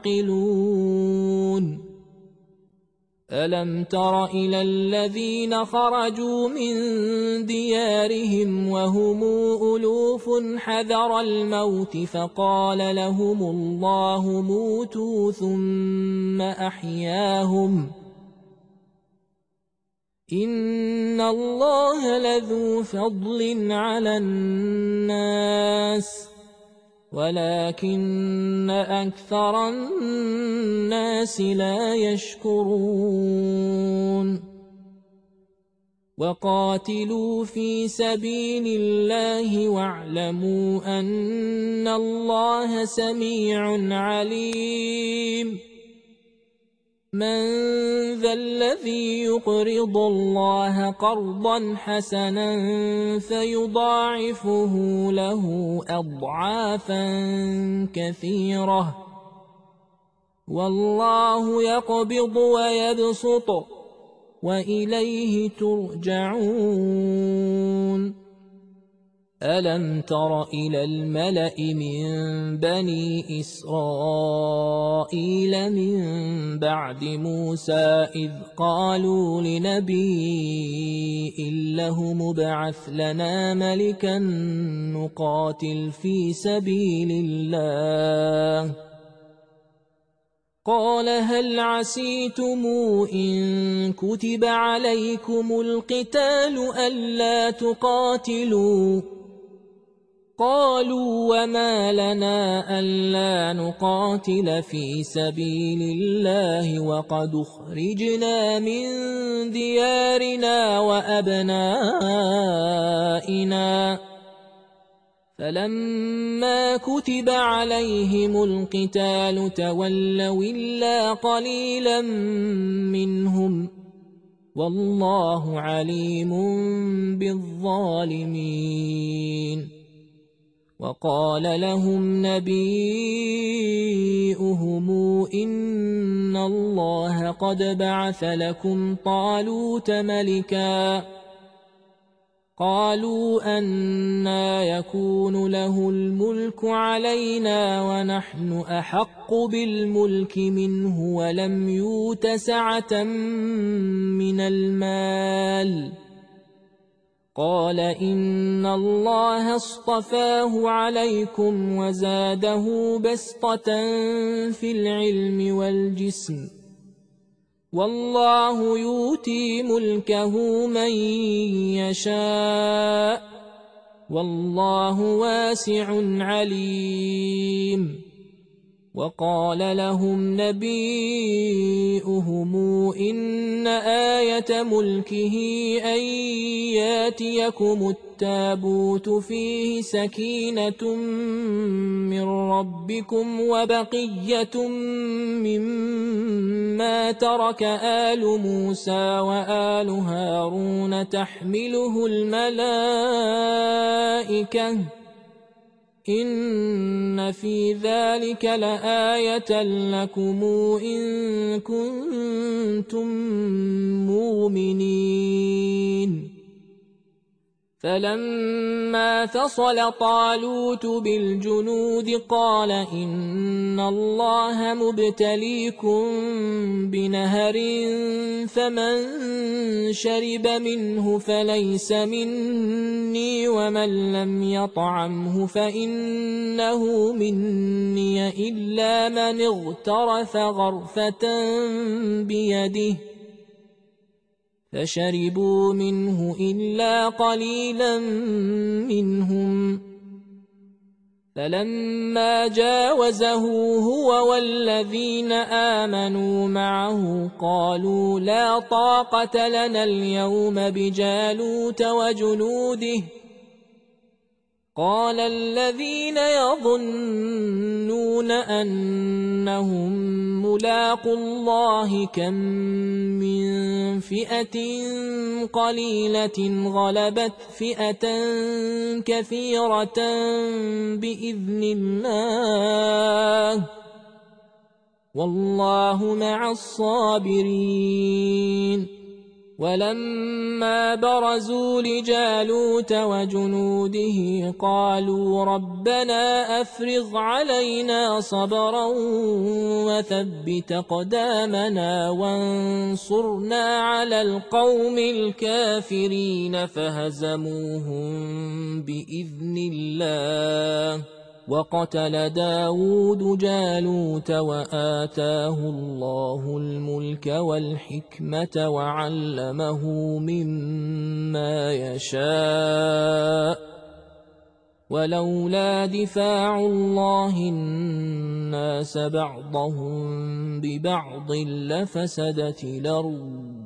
تعقلون. ألم تر إلى الذين خرجوا من ديارهم وهم ألوف حذر الموت فقال لهم الله موتوا ثم أحياهم، إن الله لذو فضل على الناس ولكن أكثر الناس لا يشكرون. وقاتلوا في سبيل الله واعلموا أن الله سميع عليم. من ذا الذي يقرض الله قرضا حسنا فيضاعفه له أضعافا كثيرة، والله يقبض ويبسط وإليه ترجعون. ألم تر إلى الملأ من بني إسرائيل من بعد موسى إذ قالوا لنبي له مبعث لنا ملكا نقاتل في سبيل الله قال هل عسيتم إن كتب عليكم القتال ألا تقاتلوا قالوا وما لنا ألا نقاتل في سبيل الله وقد أخرجنا من ديارنا وأبنائنا فلما كتب عليهم القتال تولوا إلا قليلا منهم والله عليم بالظالمين وقال لهم نبيئهم إن الله قد بعث لكم طالوت ملكا قالوا أنى يكون له الملك علينا ونحن أحق بالملك منه ولم يؤت سعة من المال قال إن الله اصطفاه عليكم وزاده بسطة في العلم والجسم والله يؤتي ملكه من يشاء والله واسع عليم وقال لهم نبيئهم إن آية ملكه أن ياتيكم التابوت فيه سكينة من ربكم وبقية مما ترك آل موسى وآل هارون تحمله الملائكة إن في ذلك لآية لكم إن كنتم مؤمنين فلما فصل طالوت بالجنود قال إن الله مبتليكم بنهر فمن شرب منه فليس مني ومن لم يطعمه فإنه مني إلا من اغترف غرفة بيده فشربوا منه إلا قليلا منهم فلما جاوزه هو والذين آمنوا معه قالوا لا طاقة لنا اليوم بجالوت وجنوده قال الذين يظنون أنهم ملاقو الله كم من فئة قليلة غلبت فئة كثيرة بإذن الله والله مع الصابرين ولما برزوا لجالوت وجنوده قالوا ربنا أفرغ علينا صبرا وثبت أقدامنا وانصرنا على القوم الكافرين فهزموهم بإذن الله وقتل داود جالوت وآتاه الله الملك والحكمة وعلمه مما يشاء ولولا دفاع الله الناس بعضهم ببعض لفسدت الأرض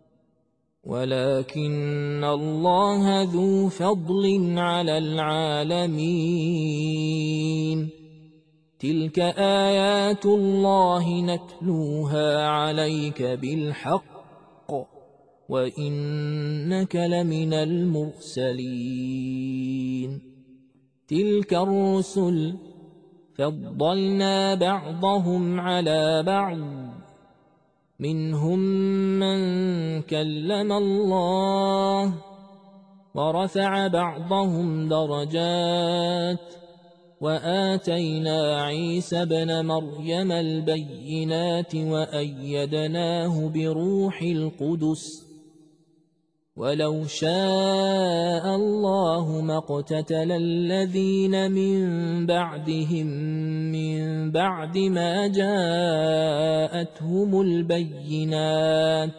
ولكن الله ذو فضل على العالمين تلك آيات الله نتلوها عليك بالحق وإنك لمن المرسلين تلك الرسل فضلنا بعضهم على بعض منهم من كلم الله ورفع بعضهم درجات وآتينا عيسى ابن مريم البينات وأيدناه بروح القدس ولو شاء الله ما اقتتل الذين من بعدهم من بعد ما جاءتهم البينات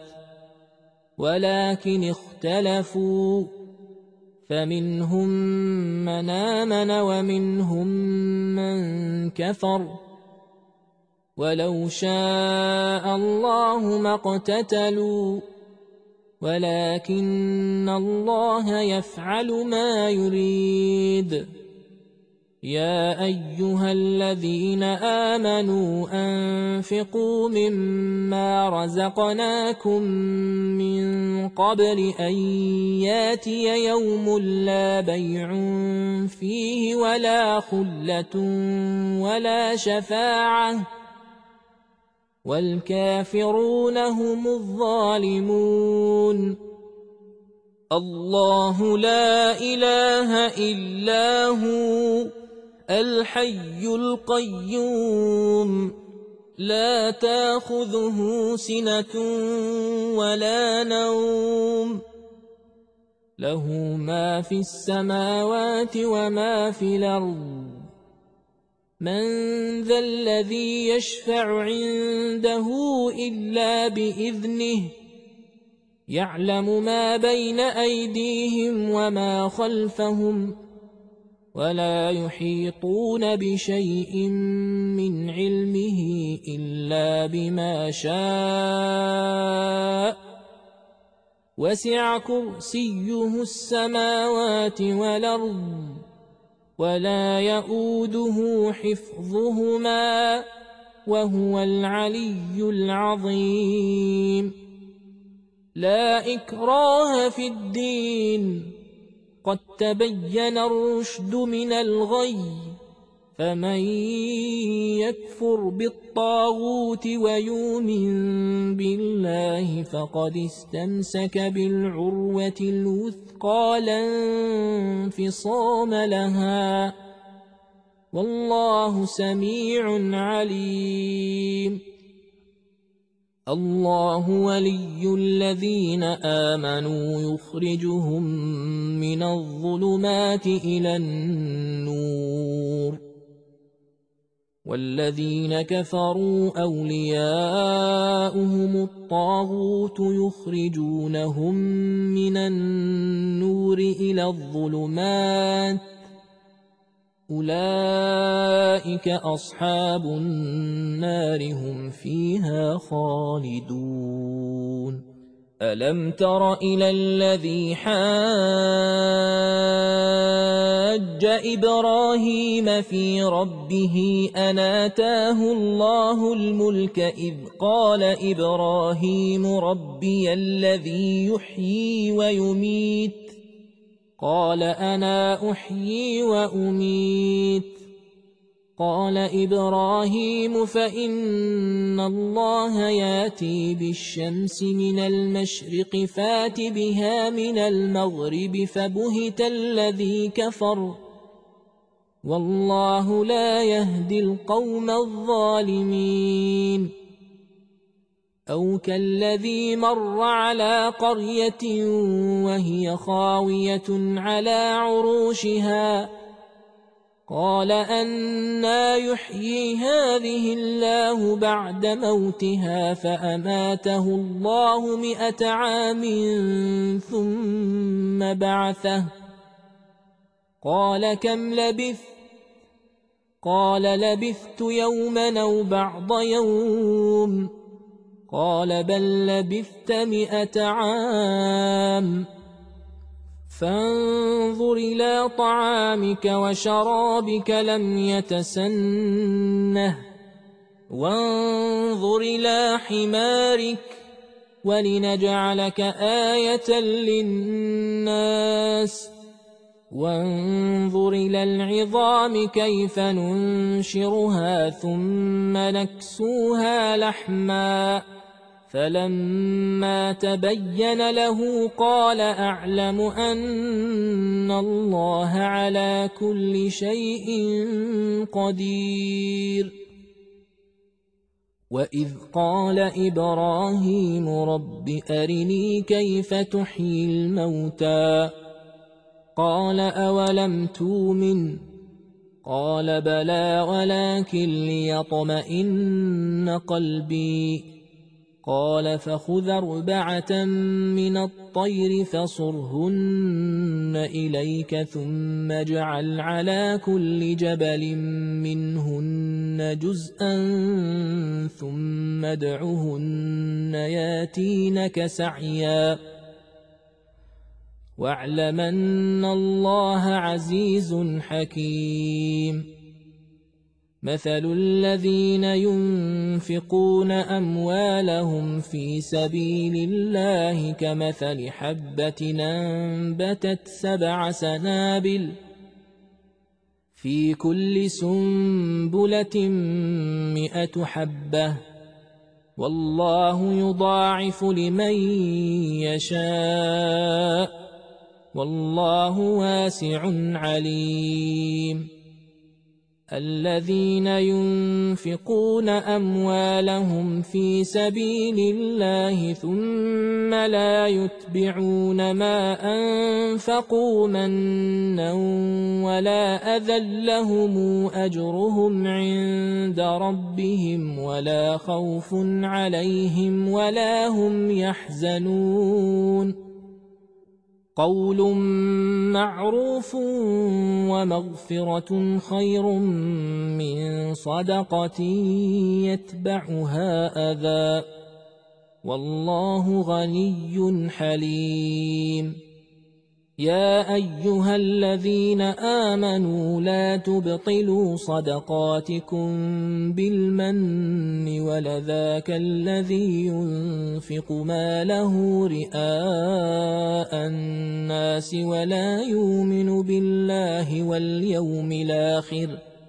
ولكن اختلفوا فمنهم من آمن ومنهم من كفر ولو شاء الله ما اقتتلوا ولكن الله يفعل ما يريد. يا أيها الذين آمنوا أنفقوا مما رزقناكم من قبل أن ياتي يوم لا بيع فيه ولا خلة ولا شفاعة والكافرون هم الظالمون. الله لا إله إلا هو الحي القيوم لا تأخذه سنة ولا نوم له ما في السماوات وما في الأرض من ذا الذي يشفع عنده إلا بإذنه يعلم ما بين أيديهم وما خلفهم ولا يحيطون بشيء من علمه إلا بما شاء وسع كرسيه السماوات والأرض ولا يؤوده حفظهما وهو العلي العظيم. لا إكراه في الدين قد تبين الرشد من الغي فمن يكفر بالطاغوت ويؤمن بالله فقد استمسك بالعروة الوثقى لا انفصام لها والله سميع عليم. الله ولي الذين آمنوا يخرجهم من الظلمات إلى النور والذين كفروا أولياؤهم الطاغوت يخرجونهم من النور إلى الظلمات أولئك أصحاب النار هم فيها خالدون. ألم تر إلى الذي حاج إبراهيم في ربه أن آتاه الله الملك إذ قال إبراهيم ربي الذي يحيي ويميت قال أنا أحيي وأميت قال إبراهيم فإن الله ياتي بالشمس من المشرق فات بها من المغرب فبهت الذي كفر والله لا يهدي القوم الظالمين. أو كالذي مر على قرية وهي خاوية على عروشها قال أنى يحيي هذه الله بعد موتها فأماته الله مئة عام ثم بعثه قال كم لبثت قال لبثت يوما أو بعض يوم قال بل لبثت مئة عام فانظر إلى طعامك وشرابك لم يتسنه وانظر إلى حمارك ولنجعلك آية للناس وانظر إلى العظام كيف ننشرها ثم نكسوها لحما فلما تبين له قال أعلم أن الله على كل شيء قدير. وإذ قال إبراهيم رب أرني كيف تحيي الموتى قال أولم تؤمن قال بلى ولكن ليطمئن قلبي قال فخذ أربعة من الطير فصرهن إليك ثم اجعل على كل جبل منهن جزءا ثم ادعهن ياتينك سعيا واعلم أن الله عزيز حكيم. مثل الذين ينفقون أموالهم في سبيل الله كمثل حبة أنبتت سبع سنابل في كل سنبلة مئة حبة والله يضاعف لمن يشاء والله واسع عليم. الذين ينفقون أموالهم في سبيل الله ثم لا يتبعون ما أنفقوا منا ولا أذى لهم أجرهم عند ربهم ولا خوف عليهم ولا هم يحزنون. قول معروف ومغفرة خير من صدقة يتبعها أذى والله غني حليم. يا أيها الذين آمنوا لا تبطلوا صدقاتكم بالمن ولذاك الذي ينفق ماله رئاء الناس ولا يؤمن بالله واليوم الآخر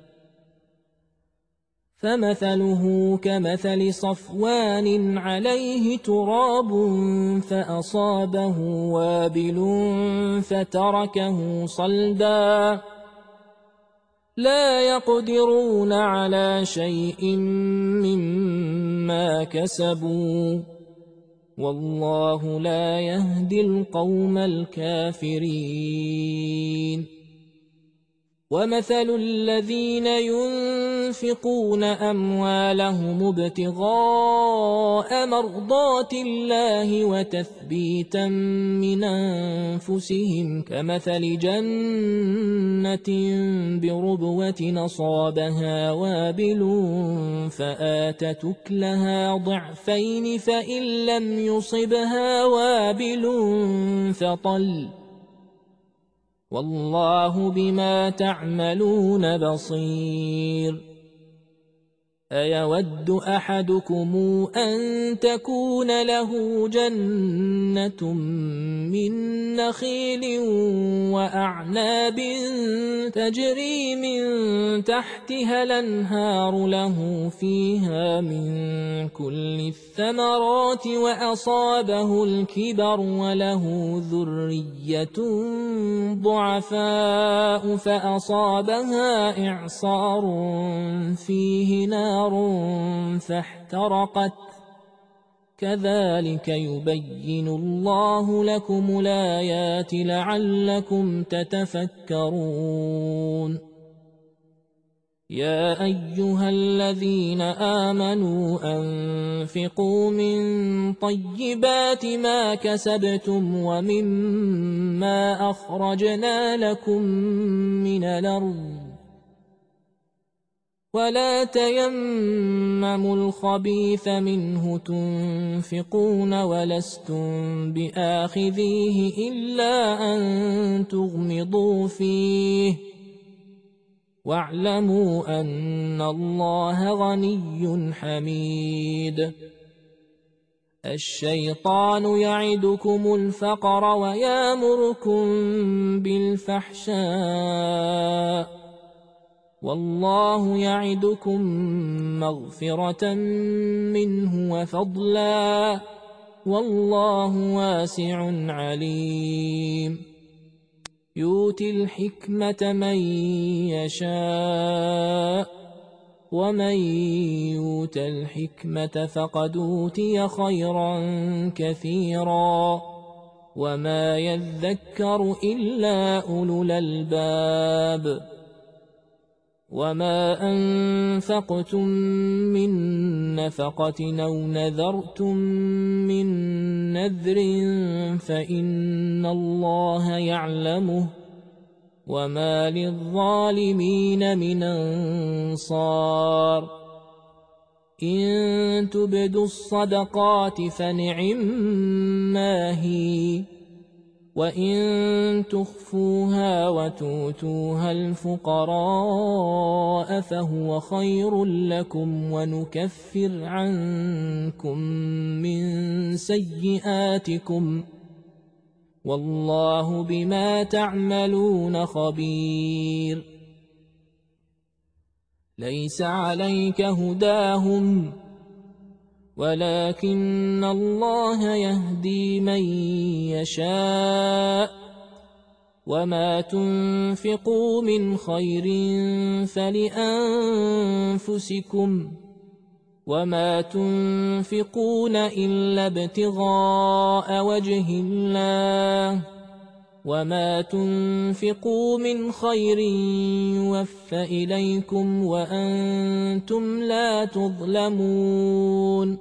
فمثله كمثل صفوان عليه تراب فأصابه وابل فتركه صلدا لا يقدرون على شيء مما كسبوا والله لا يهدي القوم الكافرين. ومثل الذين ينفقون أموالهم ابتغاء مرضات الله وتثبيتا من أنفسهم كمثل جنة بربوة أصابها وابل فآتت أكلها ضعفين فإن لم يصبها وابل فطل والله بما تعملون بصير. أيود أحدكم أن تكون له جنة من نخيل وأعناب تجري من تحتها الأنهار له فيها من كل الثمرات وأصابه الكبر وله ذرية ضعفاء فأصابها إعصار فيه نار فاحترقت كذلك يبين الله لكم الآيات لعلكم تتفكرون. يا أيها الذين آمنوا أنفقوا من طيبات ما كسبتم ومما أخرجنا لكم من الأرض ولا تيمموا الخبيث منه تنفقون ولستم بآخذيه إلا أن تغمضوا فيه واعلموا أن الله غني حميد. الشيطان يعدكم الفقر ويامركم بالفحشاء والله يعدكم مغفرة منه وفضلا والله واسع عليم يؤتي الحكمة من يشاء ومن يؤت الحكمة فقد أوتي خيرا كثيرا وما يذكر إلا أولو الألباب وما أنفقتم من نفقة أو نذرتم من نذر فإن الله يعلمه وما للظالمين من أنصار إن تبدوا الصدقات فنعما هي وإن تخفوها وتؤتوها الفقراء فهو خير لكم ونكفر عنكم من سيئاتكم والله بما تعملون خبير ليس عليك هداهم ولكن الله يهدي من يشاء وما تنفقوا من خير فلأنفسكم وما تنفقون إلا ابتغاء وجه الله وما تنفقوا من خير يوفى إليكم وأنتم لا تظلمون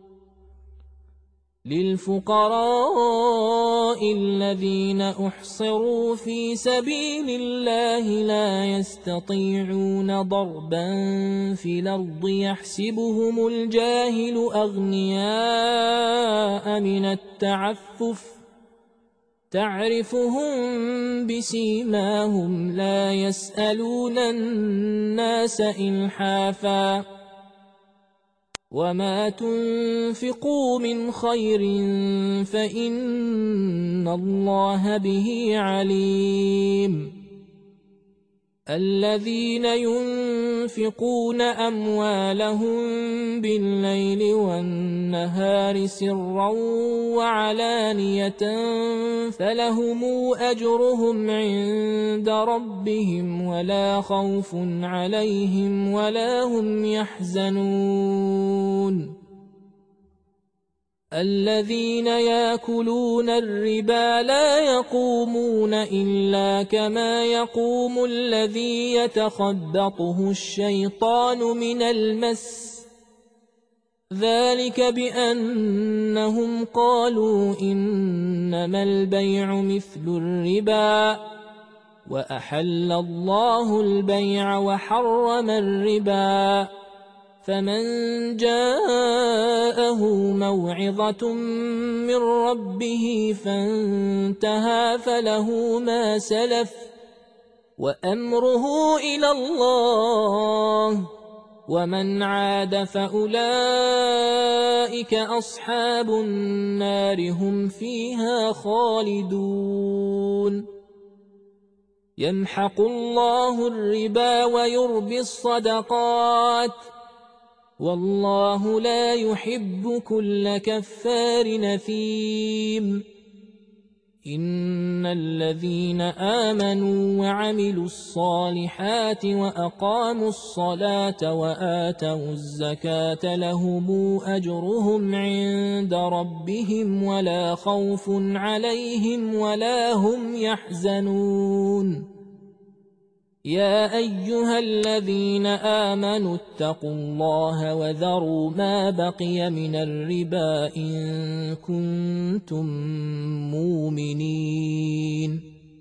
للفقراء الذين أحصروا في سبيل الله لا يستطيعون ضربا في الأرض يحسبهم الجاهل أغنياء من التعفف تعرفهم بسيماهم لا يسألون الناس إلحافا وما تنفقوا من خير فإن الله به عليم الذين ينفقون أموالهم بالليل والنهار سرا وعلانية فلهم أجرهم عند ربهم ولا خوف عليهم ولا هم يحزنون الذين يأكلون الربا لا يقومون إلا كما يقوم الذي يتخبطه الشيطان من المس ذلك بأنهم قالوا إنما البيع مثل الربا وأحل الله البيع وحرم الربا فمن جاءه موعظة من ربه فانتهى فله ما سلف وأمره إلى الله ومن عاد فأولئك أصحاب النار هم فيها خالدون يمحق الله الربا ويربي الصدقات والله لا يحب كل كفار نثيم إن الذين آمنوا وعملوا الصالحات وأقاموا الصلاة وآتوا الزكاة لهم أجرهم عند ربهم ولا خوف عليهم ولا هم يحزنون يا أيها الذين آمنوا اتقوا الله وذروا ما بقي من الربا إن كنتم مؤمنين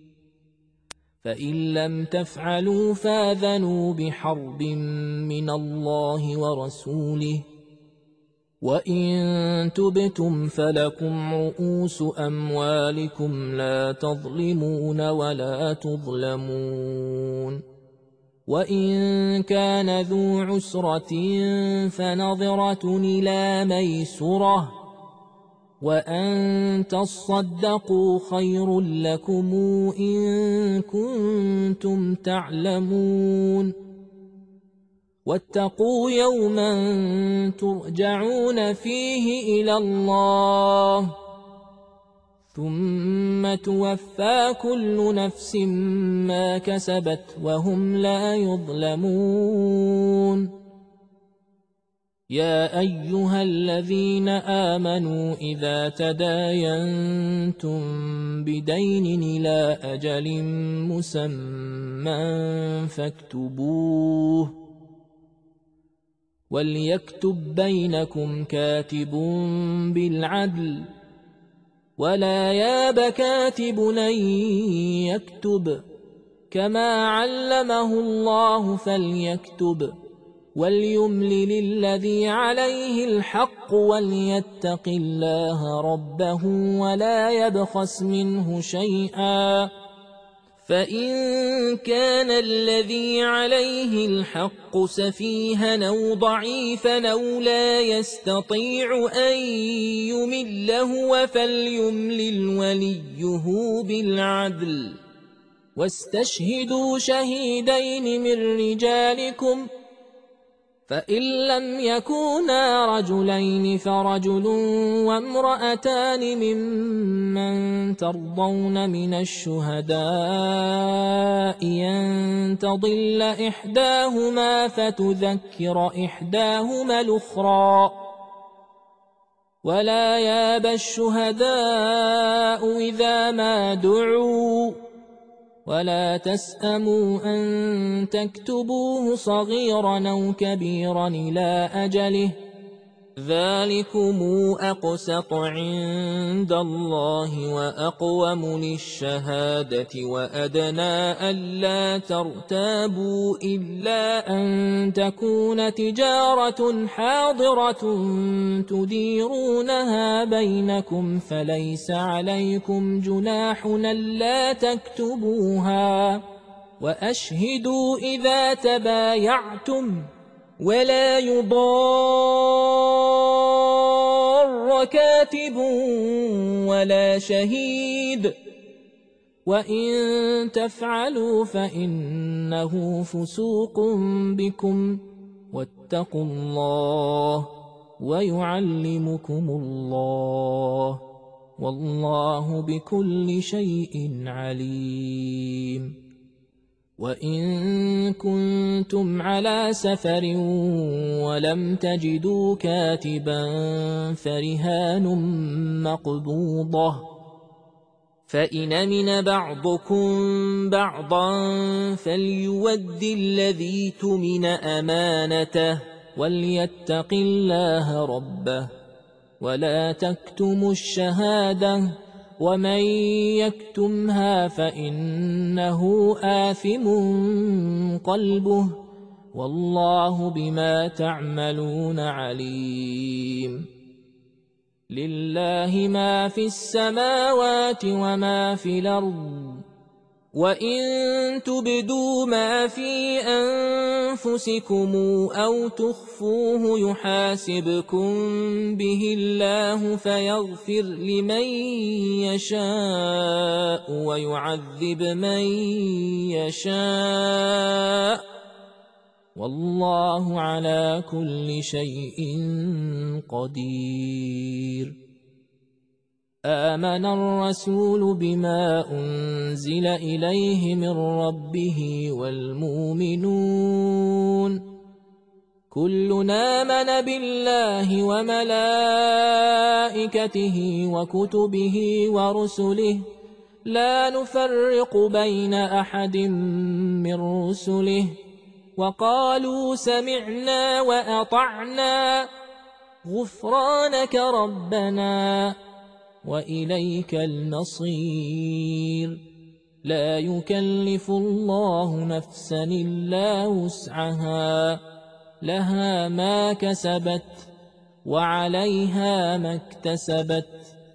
فإن لم تفعلوا فاذنوا بحرب من الله ورسوله وإن تبتم فلكم رؤوس أموالكم لا تظلمون ولا تظلمون وإن كان ذو عسرة فنظرة إلى ميسرة وأن تصدقوا خير لكم إن كنتم تعلمون واتقوا يوما ترجعون فيه إلى الله ثم توفى كل نفس ما كسبت وهم لا يظلمون يا أيها الذين آمنوا إذا تداينتم بدين إلى أجل مسمى فاكتبوه وليكتب بينكم كاتب بالعدل ولا ياب كاتب أن يكتب كما علمه الله فليكتب وليملل الذي عليه الحق وليتق الله ربه ولا يبخس منه شيئا فإن كان الذي عليه الحق سفيها أو ضعيفا أو لا يستطيع أن يمل هو فليملل وليه بالعدل واستشهدوا شهيدين من رجالكم فإن لم يكونا رجلين فرجل وامرأتان ممن ترضون من الشهداء أن تضل إحداهما فتذكر إحداهما الأخرى ولا ياب الشهداء إذا ما دعوا ولا تسأموا أن تكتبوه صغيرا أو كبيرا إلى أجله ذلكم أقسط عند الله وأقوم للشهادة وأدنى ألا ترتابوا إلا أن تكون تجارة حاضرة تديرونها بينكم فليس عليكم جناح ألا تكتبوها وأشهدوا إذا تبايعتم ولا يضار كاتب ولا شهيد وإن تفعلوا فإنه فسوق بكم واتقوا الله ويعلمكم الله والله بكل شيء عليم وإن كنتم على سفر ولم تجدوا كاتبا فرهان مقبوضة فإن أمن بعضكم بعضا فليود الذي اؤتمن أمانته وليتق الله ربه ولا تكتموا الشهادة ومن يكتمها فإنه آثم قلبه والله بما تعملون عليم لله ما في السماوات وما في الأرض وإن تبدوا ما في أنفسكم أو تخفوه يحاسبكم به الله فيغفر لمن يشاء ويعذب من يشاء والله على كل شيء قدير آمن الرسول بما أنزل إليه من ربه والمؤمنون كلنا آمن بالله وملائكته وكتبه ورسله لا نفرق بين أحد من رسله وقالوا سمعنا وأطعنا غفرانك ربنا وإليك المصير لا يكلف الله نفسا إلا وسعها لها ما كسبت وعليها ما اكتسبت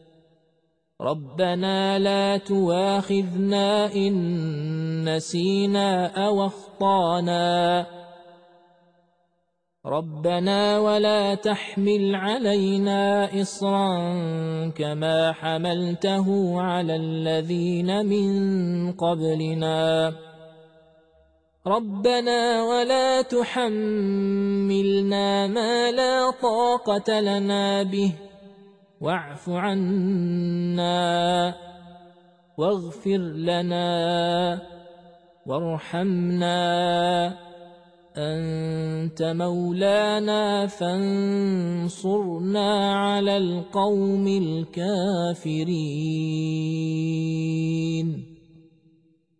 ربنا لا تواخذنا إن نسينا أو أخطأنا ربنا ولا تحمل علينا إصرا كما حملته على الذين من قبلنا ربنا ولا تحملنا ما لا طاقة لنا به واعف عنا واغفر لنا وارحمنا أنت مولانا فانصرنا على القوم الكافرين.